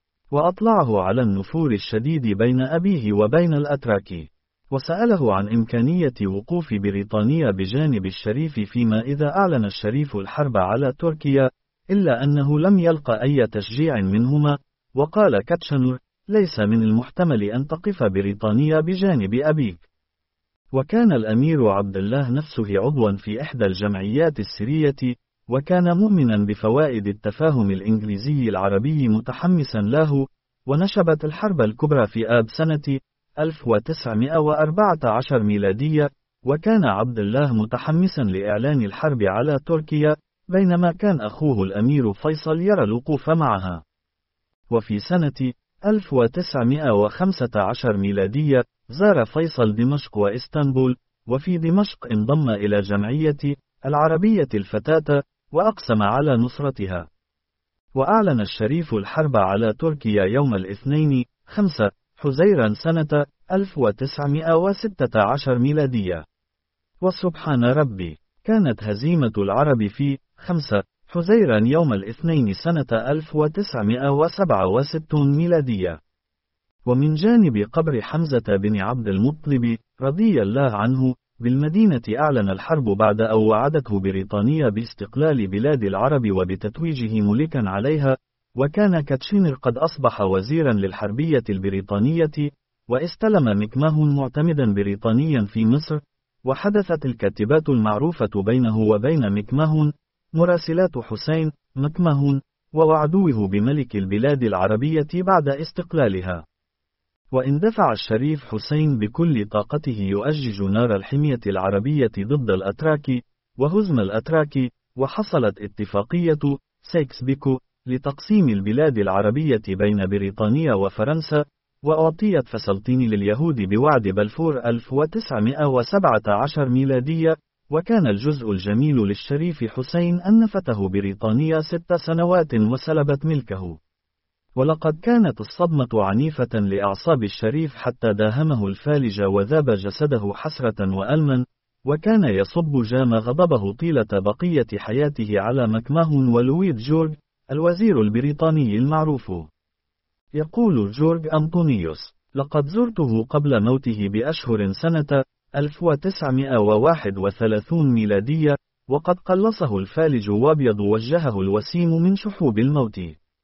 وأطلعه على النفور الشديد بين أبيه وبين الأتراك، وسأله عن إمكانية وقوف بريطانيا بجانب الشريف فيما إذا أعلن الشريف الحرب على تركيا، إلا أنه لم يلقى أي تشجيع منهما. وقال كاتشنر: ليس من المحتمل أن تقف بريطانيا بجانب أبيك. وكان الأمير عبد الله نفسه عضوا في إحدى الجمعيات السرية، وكان مؤمنا بفوائد التفاهم الإنجليزي العربي متحمسا له. ونشبت الحرب الكبرى في آب سنة ألف وتسعمائة وأربعة عشر ميلادية، وكان عبد الله متحمسا لإعلان الحرب على تركيا، بينما كان أخوه الأمير فيصل يرى الوقوف معها. وفي سنة ألف وتسعمائة وخمسة عشر ميلادية زار فيصل دمشق وإسطنبول، وفي دمشق انضم إلى جمعية العربية الفتاة وأقسم على نصرتها. وأعلن الشريف الحرب على تركيا يوم الاثنين خمسة حزيران سنة ألف وتسعمائة وستة عشر ميلادية. وسبحان ربي، كانت هزيمة العرب في خمسة حزيران يوم الاثنين سنة ألف وتسعمائة وسبعة وستين ميلادية. ومن جانب قبر حمزة بن عبد المطلب رضي الله عنه بالمدينة أعلن الحرب بعد أن وعدته بريطانيا باستقلال بلاد العرب وبتتويجه ملكا عليها. وكان كاتشينر قد أصبح وزيرا للحربية البريطانية، واستلم مكماهون معتمدا بريطانيا في مصر. وحدثت الكاتبات المعروفة بينه وبين مكماهون مراسلات حسين مكماهون، ووعدوه بملك البلاد العربية بعد استقلالها. واندفع الشريف حسين بكل طاقته يؤجج نار الحمية العربية ضد الأتراك وهزم الأتراك. وحصلت اتفاقية سيكس بيكو لتقسيم البلاد العربية بين بريطانيا وفرنسا، وأعطيت فسطين لليهود بوعد بلفور ألف وتسعمائة وسبعة عشر ميلادية. وكان الجزء الجميل للشريف حسين أن نفته بريطانيا ست سنوات وسلبت ملكه. ولقد كانت الصدمة عنيفة لأعصاب الشريف حتى داهمه الفالج وذاب جسده حسرة وألما، وكان يصب جام غضبه طيلة بقية حياته على مكماهون ولويد جورج الوزير البريطاني المعروف. يقول جورج أنطونيوس: لقد زرته قبل موته بأشهر سنة ألف وتسعمائة وواحد وثلاثين ميلادية، وقد قلصه الفالج وابيض وجهه الوسيم من شحوب الموت.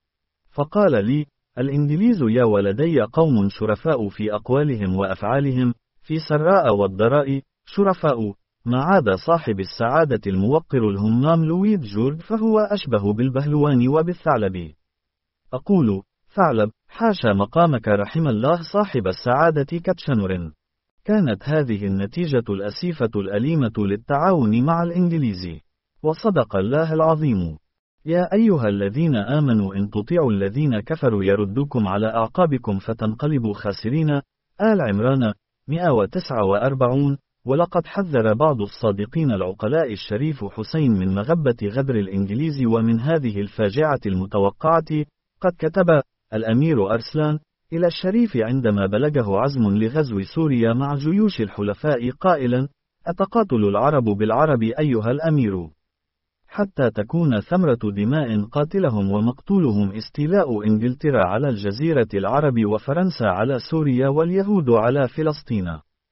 فقال لي: الإنجليز يا ولدي قوم شرفاء في أقوالهم وأفعالهم، في سراء والضراء شرفاء، ما عاد صاحب السعادة الموقر الهمام لويد جورج فهو أشبه بالبهلوان وبالثعلب. أقول: ثعلب، حاشا مقامك رحم الله صاحب السعادة كاتشنر. كانت هذه النتيجة الأسيفة الأليمة للتعاون مع الإنجليز. وصدق الله العظيم. يا أيها الذين آمنوا إن تطيعوا الذين كفروا يردوكم على أعقابكم فتنقلبوا خاسرين. آل عمران مئة وتسعة وأربعين. ولقد حذر بعض الصادقين العقلاء الشريف حسين من مغبة غدر الإنجليز ومن هذه الفاجعة المتوقعة. قد كتب الأمير أرسلان إلى الشريف عندما بلغه عزم لغزو سوريا مع جيوش الحلفاء قائلا: أتقاتل العرب بالعرب أيها الأمير، حتى تكون ثمرة دماء قاتلهم ومقتولهم استيلاء إنجلترا على الجزيرة العرب وفرنسا على سوريا واليهود على فلسطين.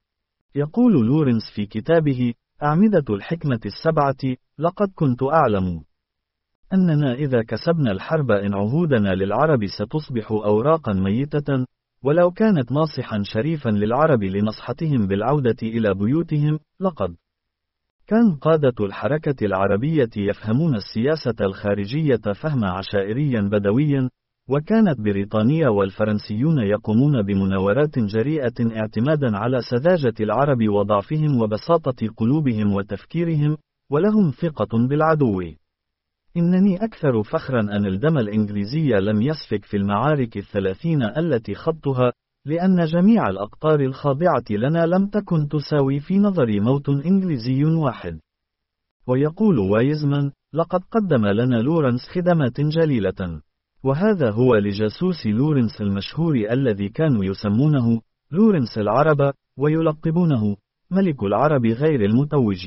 يقول لورنس في كتابه أعمدة الحكمة السبعة: لقد كنت أعلم أننا إذا كسبنا الحرب إن عهودنا للعرب ستصبح أوراقا ميتة، ولو كانت ناصحا شريفا للعرب لنصحتهم بالعودة إلى بيوتهم. لقد كان قادة الحركة العربية يفهمون السياسة الخارجية فهم عشائريا بدويا، وكانت بريطانيا والفرنسيون يقومون بمناورات جريئة اعتمادا على سذاجة العرب وضعفهم وبساطة قلوبهم وتفكيرهم، ولهم ثقة بالعدو. إنني أكثر فخرا أن الدم الإنجليزي لم يسفك في المعارك الثلاثين التي خضتها، لأن جميع الأقطار الخاضعة لنا لم تكن تساوي في نظري موت إنجليزي واحد. ويقول وايزمان: لقد قدم لنا لورنس خدمات جليلة. وهذا هو لجاسوس لورنس المشهور الذي كانوا يسمونه لورنس العرب، ويلقبونه ملك العرب غير المتوج.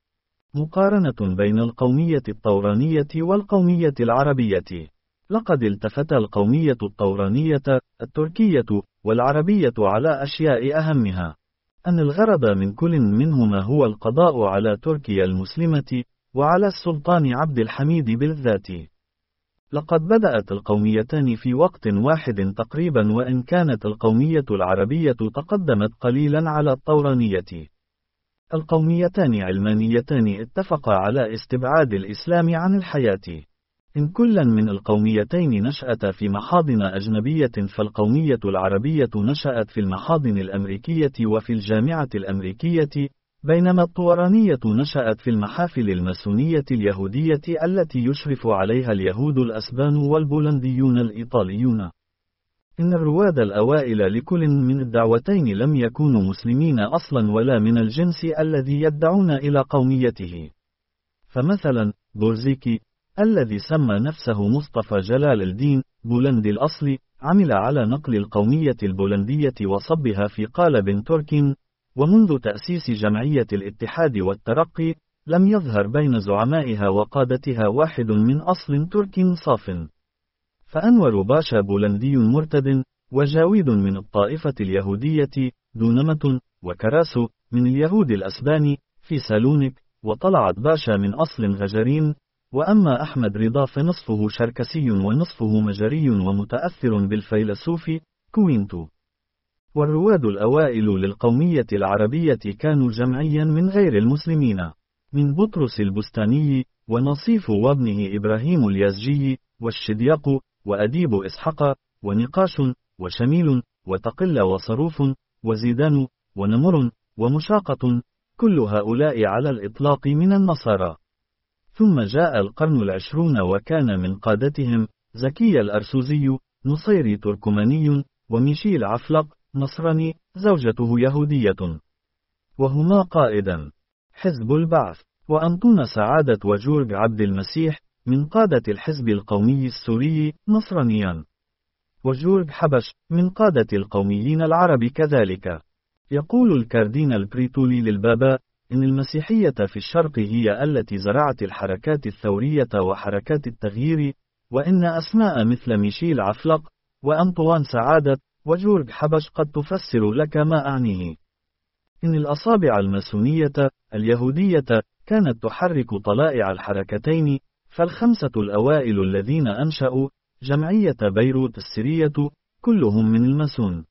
مقارنة بين القومية الطورانية والقومية العربية. لقد التفت القومية الطورانية، التركية، والعربية على أشياء أهمها: أن الغرض من كل منهما هو القضاء على تركيا المسلمة، وعلى السلطان عبد الحميد بالذات. لقد بدأت القوميتان في وقت واحد تقريبا، وإن كانت القومية العربية تقدمت قليلا على الطورانية. القوميتان علمانيتان اتفقا على استبعاد الإسلام عن الحياة. إن كلا من القوميتين نشأت في محاضن أجنبية، فالقومية العربية نشأت في المحاضن الأمريكية وفي الجامعة الأمريكية، بينما الطورانية نشأت في المحافل الماسونية اليهودية التي يشرف عليها اليهود الأسبان والبولنديون الإيطاليون. إن الرواد الأوائل لكل من الدعوتين لم يكونوا مسلمين أصلا ولا من الجنس الذي يدعون إلى قوميته. فمثلا بورزيكي الذي سمى نفسه مصطفى جلال الدين بولندي الأصل، عمل على نقل القومية البولندية وصبها في قالب تركي، ومنذ تأسيس جمعية الاتحاد والترقي لم يظهر بين زعمائها وقادتها واحد من أصل تركي صاف. فأنور باشا بولندي مرتد، وجاويد من الطائفة اليهودية، دونمة وكراسو من اليهود الأسبان في سالونيك، وطلعت باشا من أصل غجرين. وأما أحمد رضا فنصفه شركسي ونصفه مجري ومتأثر بالفيلسوف كوينتو. والرواد الأوائل للقومية العربية كانوا جمعيا من غير المسلمين، من بطرس البستاني ونصيف وابنه إبراهيم اليزجي والشدياق وأديب إسحاق ونقاش وشميل وتقل وصروف وزيدان ونمر ومشاقة، كل هؤلاء على الإطلاق من النصارى. ثم جاء القرن العشرون وكان من قادتهم زكي الأرسوزي نصيري تركماني، وميشيل عفلق نصراني زوجته يهودية، وهما قائدا حزب البعث. وأنطون سعادة وجورج عبد المسيح من قادة الحزب القومي السوري نصرانيان، وجورج حبش من قادة القوميين العرب كذلك. يقول الكاردينال بريتولي للبابا إن المسيحية في الشرق هي التي زرعت الحركات الثورية وحركات التغيير، وإن أسماء مثل ميشيل عفلق وأنطوان سعادة وجورج حبش قد تفسر لك ما أعنيه. إن الأصابع الماسونية اليهودية كانت تحرك طلائع الحركتين، فالخمسة الأوائل الذين أنشأوا جمعية بيروت السرية كلهم من الماسون،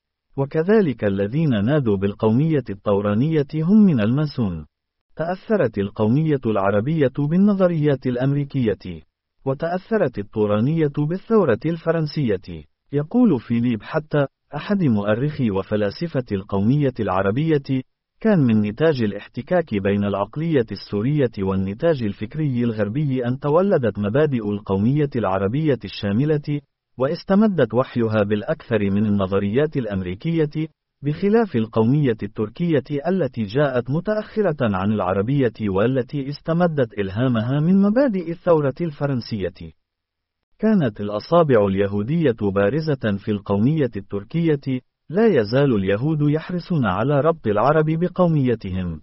وكذلك الذين نادوا بالقومية الطورانية هم من الماسون. تأثرت القومية العربية بالنظريات الأمريكية، وتأثرت الطورانية بالثورة الفرنسية. يقول فيليب حتى أحد مؤرخي وفلاسفة القومية العربية: كان من نتاج الاحتكاك بين العقلية السورية والنتاج الفكري الغربي أن تولدت مبادئ القومية العربية الشاملة، واستمدت وحيها بالأكثر من النظريات الأمريكية، بخلاف القومية التركية التي جاءت متأخرة عن العربية والتي استمدت إلهامها من مبادئ الثورة الفرنسية. كانت الأصابع اليهودية بارزة في القومية التركية، لا يزال اليهود يحرصون على ربط العرب بقوميتهم.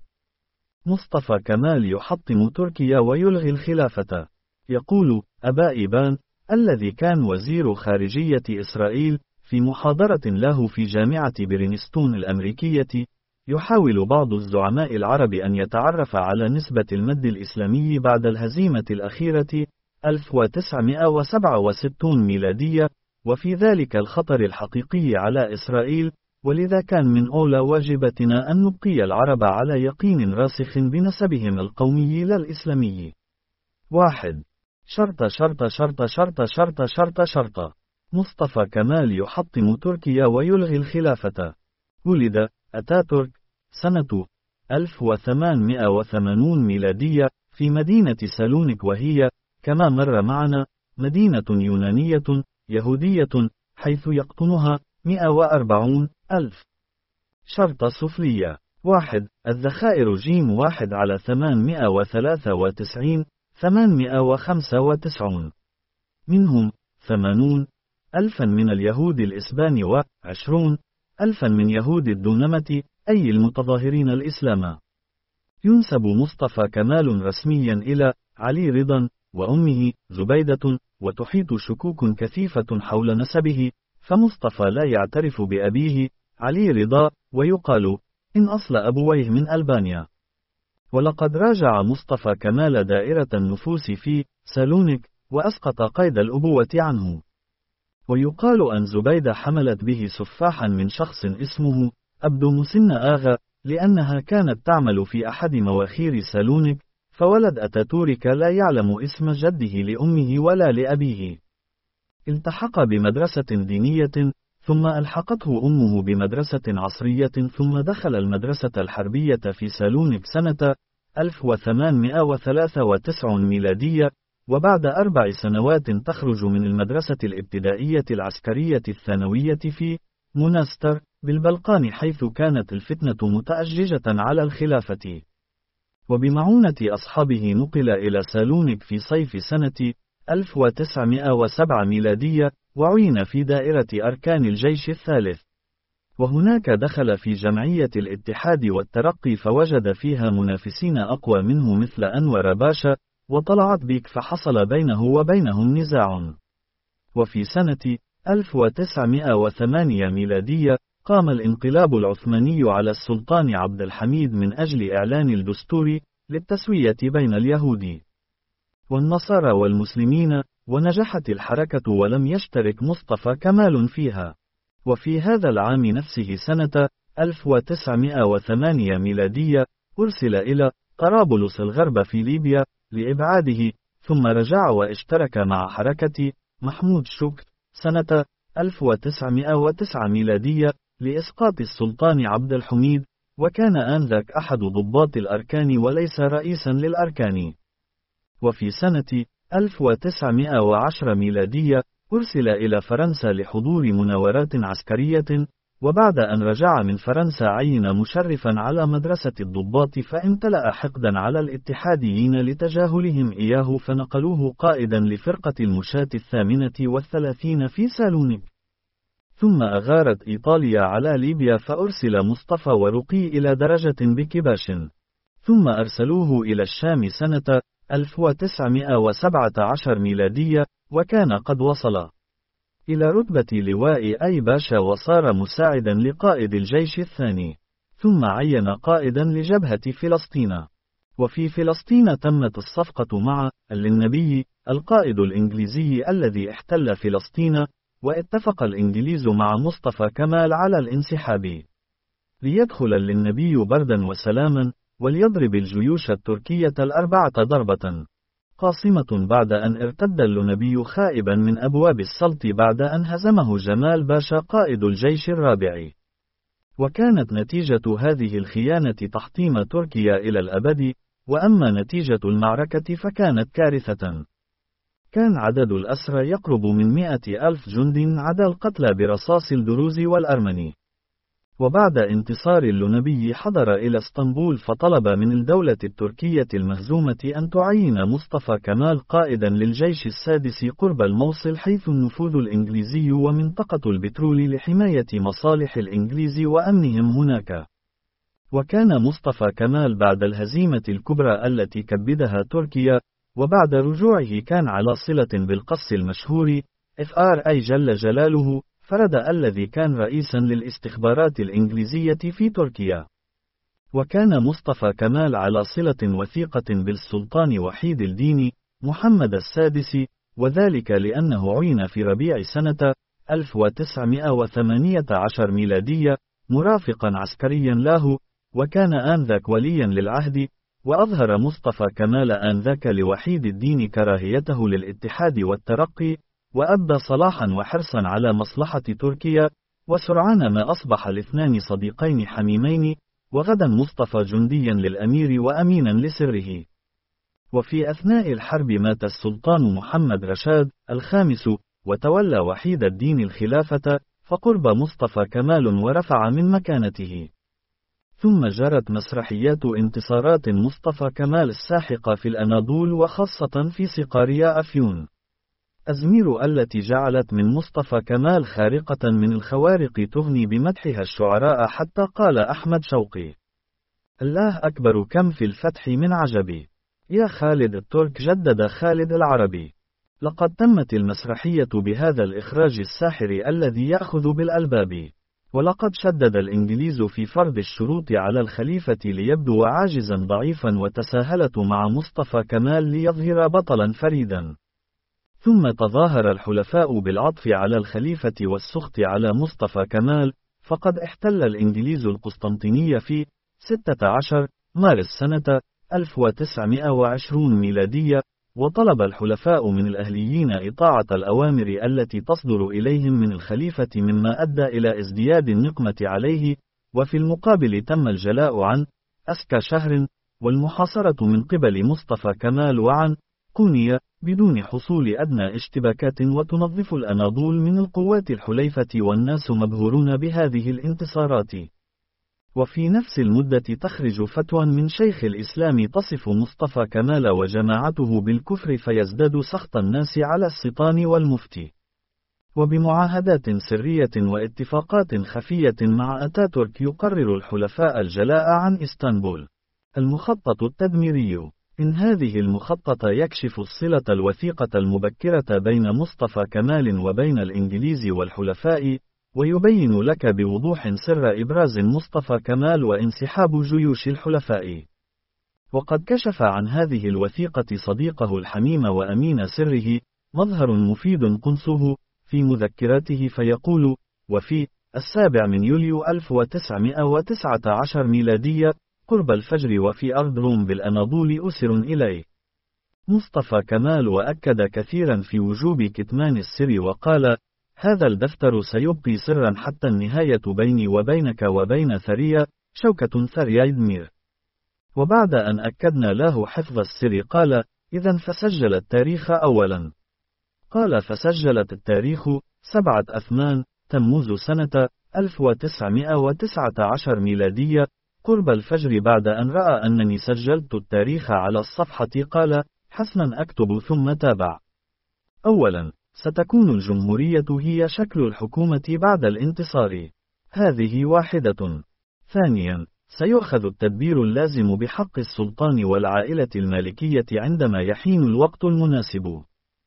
مصطفى كمال يحطم تركيا ويلغي الخلافة. يقول أبا إيبان الذي كان وزير خارجية إسرائيل في محاضرة له في جامعة برينستون الأمريكية: يحاول بعض الزعماء العرب أن يتعرف على نسبة المد الإسلامي بعد الهزيمة الأخيرة ألف وتسعمائة وسبعة وستين ميلادية، وفي ذلك الخطر الحقيقي على إسرائيل، ولذا كان من أولى واجباتنا أن نبقي العرب على يقين راسخ بنسبهم القومي لا الإسلامي. واحد. شرط شرط شرط شرط شرط شرط شرط مصطفى كمال يحطم تركيا ويلغي الخلافة. ولد أتاتورك سنة ألف وثمانمائة وثمانين ميلادية في مدينة سالونيك، وهي كما مر معنا مدينة يونانية يهودية حيث يقطنها مئة وأربعين ألف. شرط سفلية. واحد. الذخائر جيم واحد على ثمانمائة وثلاثة وتسعين ثمانمائة وخمسة وتسعين، منهم ثمانون ألفا من اليهود الإسبان وعشرون ألفا من يهود الدونمة أي المتظاهرين الإسلام. ينسب مصطفى كمال رسميا إلى علي رضا وأمه زبيدة، وتحيط شكوك كثيفة حول نسبه، فمصطفى لا يعترف بأبيه علي رضا، ويقال إن أصل أبويه من ألبانيا. ولقد راجع مصطفى كمال دائرة النفوس في سالونيك وأسقط قيد الأبوة عنه. ويقال أن زبيدة حملت به سفاحا من شخص اسمه أبدو مسن آغا، لأنها كانت تعمل في أحد مواخير سالونيك، فولد أتاتورك لا يعلم اسم جده لأمه ولا لأبيه. التحق بمدرسة دينية، ثم ألحقته أمه بمدرسة عصرية، ثم دخل المدرسة الحربية في سالونيك سنة ألف وثمانمائة وثلاثة وتسعين ميلادية، وبعد أربع سنوات تخرج من المدرسة الابتدائية العسكرية الثانوية في منستر بالبلقان، حيث كانت الفتنة متأججة على الخلافة. وبمعونة أصحابه نقل إلى سالونيك في صيف سنة ألف وتسعمائة وسبعة ميلادية، وعين في دائرة أركان الجيش الثالث. وهناك دخل في جمعية الاتحاد والترقي، فوجد فيها منافسين أقوى منه مثل أنور باشا وطلعت بيك، فحصل بينه وبينهم نزاع. وفي سنة ألف وتسعمائة وثمانية ميلادية قام الانقلاب العثماني على السلطان عبد الحميد من أجل إعلان الدستور للتسوية بين اليهود والنصارى والمسلمين، ونجحت الحركة ولم يشترك مصطفى كمال فيها. وفي هذا العام نفسه سنة ألف وتسعمائة وثمانية ميلادية أرسل إلى طرابلس الغرب في ليبيا لإبعاده، ثم رجع واشترك مع حركة محمود شكر سنة ألف وتسعمائة وتسعة ميلادية لإسقاط السلطان عبد الحميد، وكان آنذاك أحد ضباط الأركان وليس رئيسا للأركان. وفي سنة ألف وتسعمائة وعشرة ميلادية أرسل إلى فرنسا لحضور مناورات عسكرية، وبعد أن رجع من فرنسا عين مشرفا على مدرسة الضباط، فامتلأ حقدا على الاتحاديين لتجاهلهم إياه، فنقلوه قائدا لفرقة المشاة الثامنة والثلاثين في سالونيك. ثم أغارت إيطاليا على ليبيا، فأرسل مصطفى ورقي إلى درجة بكباش، ثم أرسلوه إلى الشام سنة ألف وتسعمائة وسبعة عشر ميلادية، وكان قد وصل إلى رتبة لواء أي باشا، وصار مساعدا لقائد الجيش الثاني، ثم عين قائدا لجبهة فلسطين. وفي فلسطين تمت الصفقة مع النبي القائد الإنجليزي الذي احتل فلسطين، واتفق الإنجليز مع مصطفى كمال على الانسحاب ليدخل النبي بردا وسلاما، وليضرب الجيوش التركية الأربعة ضربة قاصمة بعد أن ارتد النبي خائبا من أبواب السلط بعد أن هزمه جمال باشا قائد الجيش الرابع. وكانت نتيجة هذه الخيانة تحطيم تركيا إلى الأبد، وأما نتيجة المعركة فكانت كارثة. كان عدد الأسرى يقرب من مئة ألف جند عدا القتلى برصاص الدروز والأرمن. وبعد انتصار النبي حضر إلى اسطنبول، فطلب من الدولة التركية المهزومة أن تعين مصطفى كمال قائدا للجيش السادس قرب الموصل، حيث النفوذ الإنجليزي ومنطقة البترول لحماية مصالح الإنجليز وأمنهم هناك. وكان مصطفى كمال بعد الهزيمة الكبرى التي كبدها تركيا، وبعد رجوعه كان على صلة بالقص المشهور إف آر أي جل جلاله فرد الذي كان رئيسا للاستخبارات الإنجليزية في تركيا. وكان مصطفى كمال على صلة وثيقة بالسلطان وحيد الدين محمد السادس، وذلك لأنه عين في ربيع سنة ألف وتسعمائة وثمانية عشر ميلادية مرافقا عسكريا له، وكان آنذاك وليا للعهد. وأظهر مصطفى كمال آنذاك لوحيد الدين كراهيته للاتحاد والترقي، وأبدى صلاحا وحرصا على مصلحة تركيا، وسرعان ما أصبح الاثنان صديقين حميمين، وغدا مصطفى جنديا للأمير وأمينا لسره. وفي أثناء الحرب مات السلطان محمد رشاد الخامس، وتولى وحيد الدين الخلافة، فقرب مصطفى كمال ورفع من مكانته. ثم جرت مسرحيات انتصارات مصطفى كمال الساحقة في الأناضول، وخاصة في صقاريا أفيون أزمير، التي جعلت من مصطفى كمال خارقة من الخوارق تغني بمدحها الشعراء، حتى قال أحمد شوقي: الله أكبر كم في الفتح من عجبي، يا خالد الترك جدد خالد العربي. لقد تمت المسرحية بهذا الإخراج الساحر الذي يأخذ بالألباب. ولقد شدد الإنجليز في فرض الشروط على الخليفة ليبدو عاجزا ضعيفا، وتساهلت مع مصطفى كمال ليظهر بطلا فريدا. ثم تظاهر الحلفاء بالعطف على الخليفة والسخط على مصطفى كمال، فقد احتل الإنجليز القسطنطينية في ستة عشر مارس سنة ألف وتسعمائة وعشرين ميلادية، وطلب الحلفاء من الأهليين إطاعة الأوامر التي تصدر إليهم من الخليفة، مما أدى إلى ازدياد النقمة عليه. وفي المقابل تم الجلاء عن أسكى شهر والمحاصرة من قبل مصطفى كمال وعن قونية بدون حصول أدنى اشتباكات، وتنظف الأناضول من القوات الحليفة، والناس مبهورون بهذه الانتصارات. وفي نفس المدة تخرج فتوى من شيخ الإسلام تصف مصطفى كمال وجماعته بالكفر، فيزداد سخط الناس على السلطان والمفتي. وبمعاهدات سرية واتفاقات خفية مع أتاتورك يقرر الحلفاء الجلاء عن إسطنبول. المخطط التدميري. إن هذه المخطط يكشف الصلة الوثيقة المبكرة بين مصطفى كمال وبين الإنجليز والحلفاء، ويبين لك بوضوح سر إبراز مصطفى كمال وانسحاب جيوش الحلفاء. وقد كشف عن هذه الوثيقة صديقه الحميم وأمين سره مظهر مفيد قنصه في مذكراته، فيقول: وفي السابع من يوليو ألف وتسعمائة وتسعة عشر ميلادية قرب الفجر، وفي أرض روم بالأناضول أسر إليه مصطفى كمال، وأكد كثيرا في وجوب كتمان السر، وقال: هذا الدفتر سيبقي سرا حتى النهاية بيني وبينك وبين ثريا شوكة ثريا إدمير. وبعد أن أكدنا له حفظ السر قال: إذن فسجل التاريخ أولا. قال: فسجلت التاريخ سبعة أثمان تموز سنة ألف وتسعمائة وتسعة عشر ميلادية قرب الفجر، بعد أن رأى أنني سجلت التاريخ على الصفحة قال: حسنا أكتب. ثم تابع: أولا، ستكون الجمهورية هي شكل الحكومة بعد الانتصار، هذه واحدة. ثانيا، سيؤخذ التدبير اللازم بحق السلطان والعائلة المالكية عندما يحين الوقت المناسب.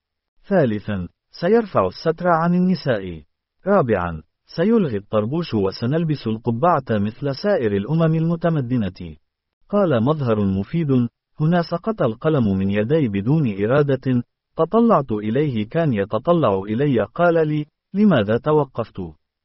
ثالثا، سيرفع الستر عن النساء. رابعا، سيلغي الطربوش وسنلبس القبعة مثل سائر الأمم المتمدنة. قال مظهر مفيد: هنا سقط القلم من يدي بدون إرادة، تطلعت إليه كان يتطلع إلي. قال لي: لماذا توقفت؟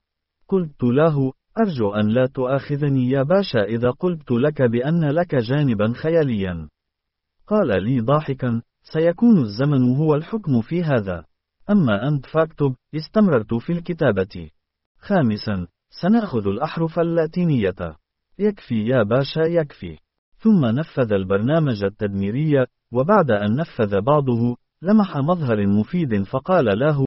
قلت له: أرجو أن لا تؤاخذني يا باشا إذا قلت لك بأن لك جانبا خياليا. قال لي ضاحكا: سيكون الزمن هو الحكم في هذا، أما أنت فاكتب. استمررت في الكتابة. خامسا، سنأخذ الأحرف اللاتينية. يكفي يا باشا يكفي. ثم نفذ البرنامج التدميري، وبعد أن نفذ بعضه لمح مظهر مفيد فقال له: